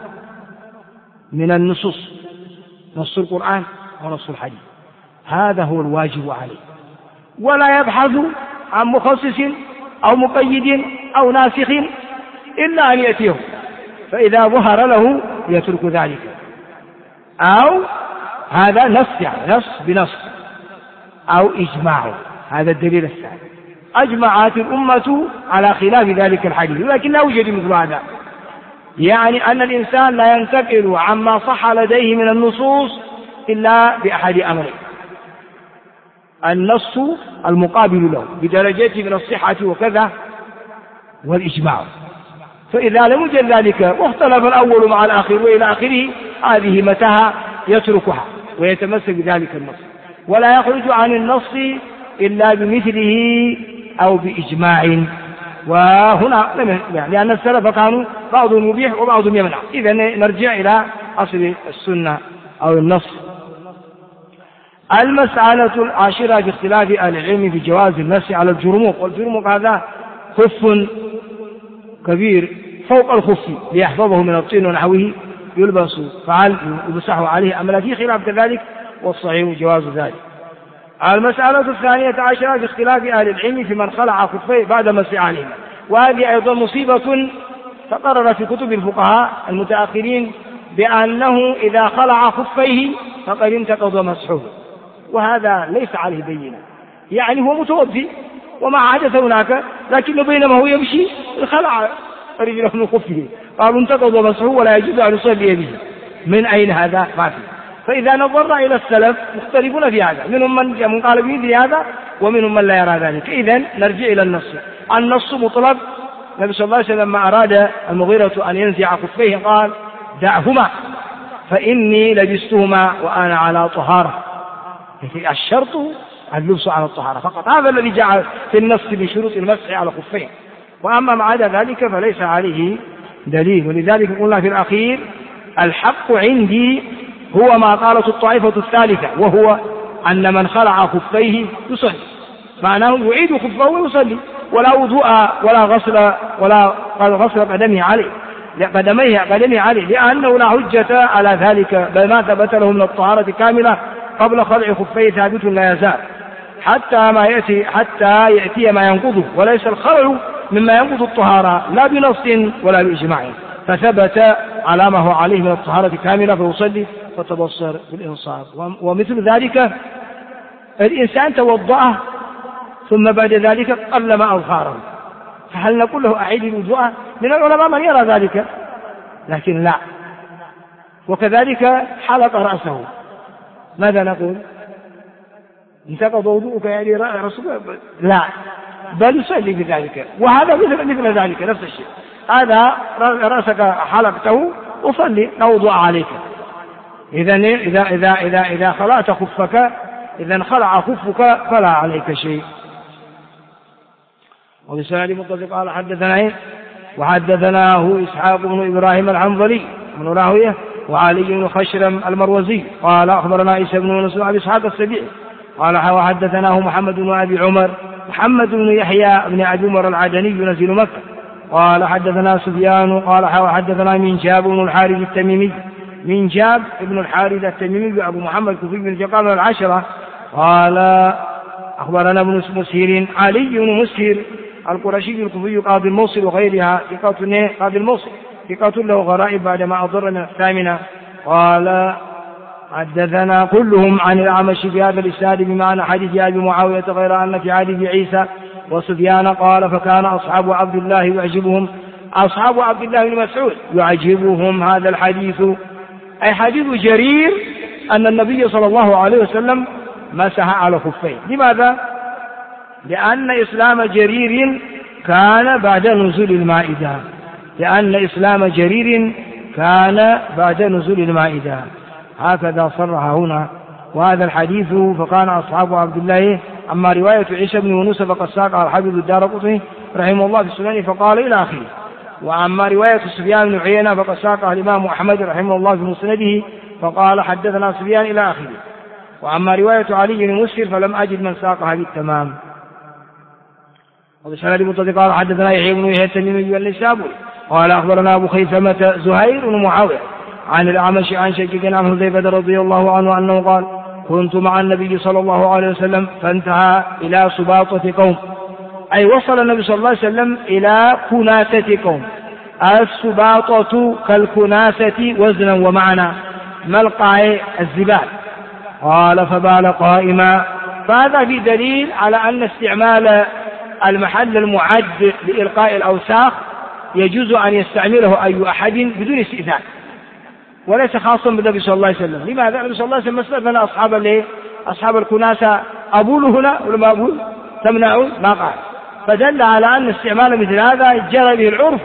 من النصوص، نص القرآن ونص الحديث، هذا هو الواجب عليه، ولا يبحث عن مخصص أو مقيد أو ناسخ إلا أن يأتيه، فإذا ظهر له يترك ذلك، أو هذا نص، يعني نص بنص أو إجماع. هذا الدليل الثاني، أجمعت الأمة على خلاف ذلك الحديث، ولكن لا يوجد مثل هذا، يعني أن الإنسان لا ينتقل عما صح لديه من النصوص إلا بأحد أمرين: النص المقابل له بدرجته من الصحة وكذا، والإجماع. فإذا لم يوجد ذلك واختلف الأول مع الآخر وإلى آخره، هذه متاهة يتركها ويتمسك بذلك النص، ولا يخرج عن النص إلا بمثله أو بإجماع. وهنا لأن السلف كانوا بعضهم يبيح وبعضهم يمنع، إذا نرجع إلى أصل السنة أو النص. المسألة العاشرة في اختلاف أهل العلم في جواز المسح على الجرموق، والجرموق هذا خف كبير فوق الخف ليحفظه من الطين ونحوه يلبس، فهل يمسح عليه أم لا؟ في خلاف كذلك، والصحيح جواز ذلك. المسألة الثانية عشرة في اختلاف أهل العلم في من خلع خفيه بعد مسح عليهما، وهذه أيضا مصيبة تقرر في كتب الفقهاء المتأخرين بأنه إذا خلع خفيه فقد انتقض مسحه، وهذا ليس عليه بينة، يعني هو متوضي وما حدث هناك، لكن بينما هو يمشي خلع رجله من خفه، قالوا انتقض مسحه ولا يجوز أن يصلي به. من أين هذا؟ ما فيه. فإذا نظرنا إلى السلف مختلفون في هذا، منهم من قال بمثل هذا ومنهم من لا يرى ذلك. إذن نرجع إلى النص مطلق. النبي صلى الله عليه وسلم لما أراد المغيرة أن ينزع خفيه قال: دعهما فإني لبستهما وأنا على طهارة. الشرط اللبس على الطهارة فقط، هذا الذي جاء في النص بشروط المسح على خفيه، وأما ما عدا ذلك فليس عليه دليل. ولذلك قلنا في الأخير: الحق عندي هو ما قالت الطائفة الثالثة، وهو أن من خلع خفيه يصلي، معناه يعيد خفه ويصلي، ولا وضوء ولا غسل قدمه عليه، لأنه لا حجة على ذلك، بل ما ثبت له من الطهارة كاملة قبل خلع خفيه ثابت لا يزال حتى يأتي ما ينقضه، وليس الخلع مما ينقض الطهارة لا بنص ولا بإجماع، فثبت على ما هو عليه من الطهارة كاملة فيصلي فتبصر بالإنصاف. ومثل ذلك الإنسان توضأ ثم بعد ذلك قلم أظفاره، فهل نقول له أعيد الوضوء؟ من العلماء من يرى ذلك، لكن لا. وكذلك حلق رأسه، ماذا نقول؟ انتقض وضوءك يعني رأسك؟ لا، بل يصلي بذلك. وهذا مثل ذلك نفس الشيء، هذا رأسك حلقته وصلي لا وضوء عليك. إذا خلعت خفك، إذا خلع خفك فلا عليك شيء. وبسناد متصل قال: وحدثناه إسحاق بن إبراهيم الحنظلي بن راهويه وعلي بن خشرم المروزي قال: أخبرنا عيسى بن يونس بن إسحاق السبيعي قال: وحدثناه محمد بن أبي عمر محمد بن يحيى بن أبي عمر العدني ينزل مكة قال: حدثنا سفيان قال: وحدثنا منجاب بن الحارث التميمي، منجاب بن الحارث التميمي أبو محمد كوفي بن جقام العشرة قال: أخبرنا ابن مسهر علي بن مسهر القرشي الكوفي قاضي الموصل وغيرها قاضي الموصل ثقة له غرائب بعدما أضر من الثامنة قال: حدثنا كلهم عن الأعمش بهذا الإسناد بمعنى حديث أبي معاوية، غير أن في حديث عيسى وسفيان قال: فكان أصحاب عبد الله بن مسعود يعجبهم هذا الحديث، أي حديث جرير أن النبي صلى الله عليه وسلم مسح على خفيه. لماذا؟ لأن إسلام جرير كان بعد نزول المائدة، لأن إسلام جرير كان بعد نزول المائدة، هكذا صرح هنا. وهذا الحديث فكان أصحاب عبد الله، أما رواية عيسى بن يونس فقد ساقها الحافظ الدارقطني رحمه الله في السنن فقال إلى آخره. وأما رواية سفيان بن عيينة فقد ساقها الإمام أحمد رحمه الله في مسنده فقال حدثنا سفيان إلى آخره. وأما رواية علي بن مسهر فلم أجد من ساقها بالتمام. وبسند متصل قال حدثنا يحيى بن يحيى التميمي النسابوري قال أخبرنا أبو خيثمة زهير بن معاوية عن الأعمش عن شقيق عن حذيفة رضي الله عنه أنه قال كنت مع النبي صلى الله عليه وسلم فانتهى إلى سباطة قوم، أي وصل النبي صلى الله عليه وسلم إلى كناسة قوم. السباطة كالكناسة وزنا ومعنى، ملقى الزبال. قال فبال قائما، فهذا في دليل على أن استعمال المحل المعد لإلقاء الأوساخ يجوز أن يستعمله أي أحد بدون استئذان، وليس خاصا بالنبي صلى الله عليه وسلم. لماذا؟ النبي صلى الله عليه وسلم استأذن أصحاب الكناسة أبول هنا ولا ما أبول تمنعون، ما قال، فدل على أن استعمال مثل هذا جرى به العرف،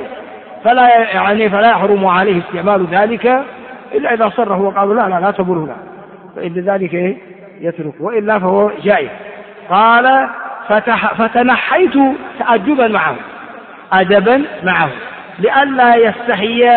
فلا يحرم عليه استعمال ذلك إلا إذا صره وقالوا لا تبول هنا، فإن ذلك يترك، وإلا فهو جائز. قال فتنحيت تأدبا معه، أدبا معه، لئلا يستحي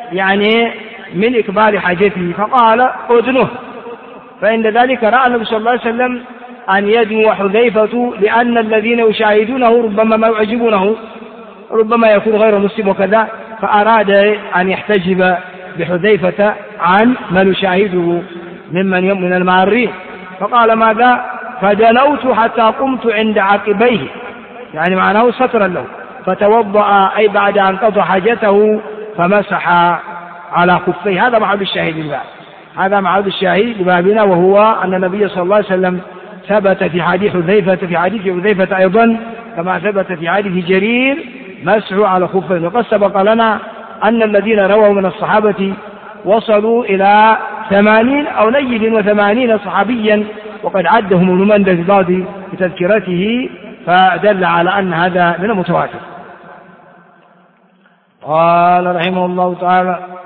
من إكبار حاجته، فقال أدنه. فإن ذلك رأى النبي صلى الله عليه وسلم أن يدنو حذيفة، لأن الذين يشاهدونه ربما ما يعجبونه، ربما يكون غير مسلم وكذا، فأراد أن يحتجب بحذيفة عن من يشاهده من المارين. فقال ماذا؟ فدنوت حتى قمت عند عقبيه، معناه سترا له، فتوضأ أي بعد أن قضى حاجته فمسح على خفيه. هذا محل الشاهد لباب، هذا محل الشاهد لبابنا، وهو أن النبي صلى الله عليه وسلم ثبت في حديث حذيفة أيضا كما ثبت في حديث جرير مسح على خفيه. وقد سبق لنا أن الذين رووا من الصحابة وصلوا إلى 80 أو 80 صحابيا، وقد عدهم ابن مندى في بتذكرته، فدل على أن هذا من المتواتر. قال رحمه الله تعالى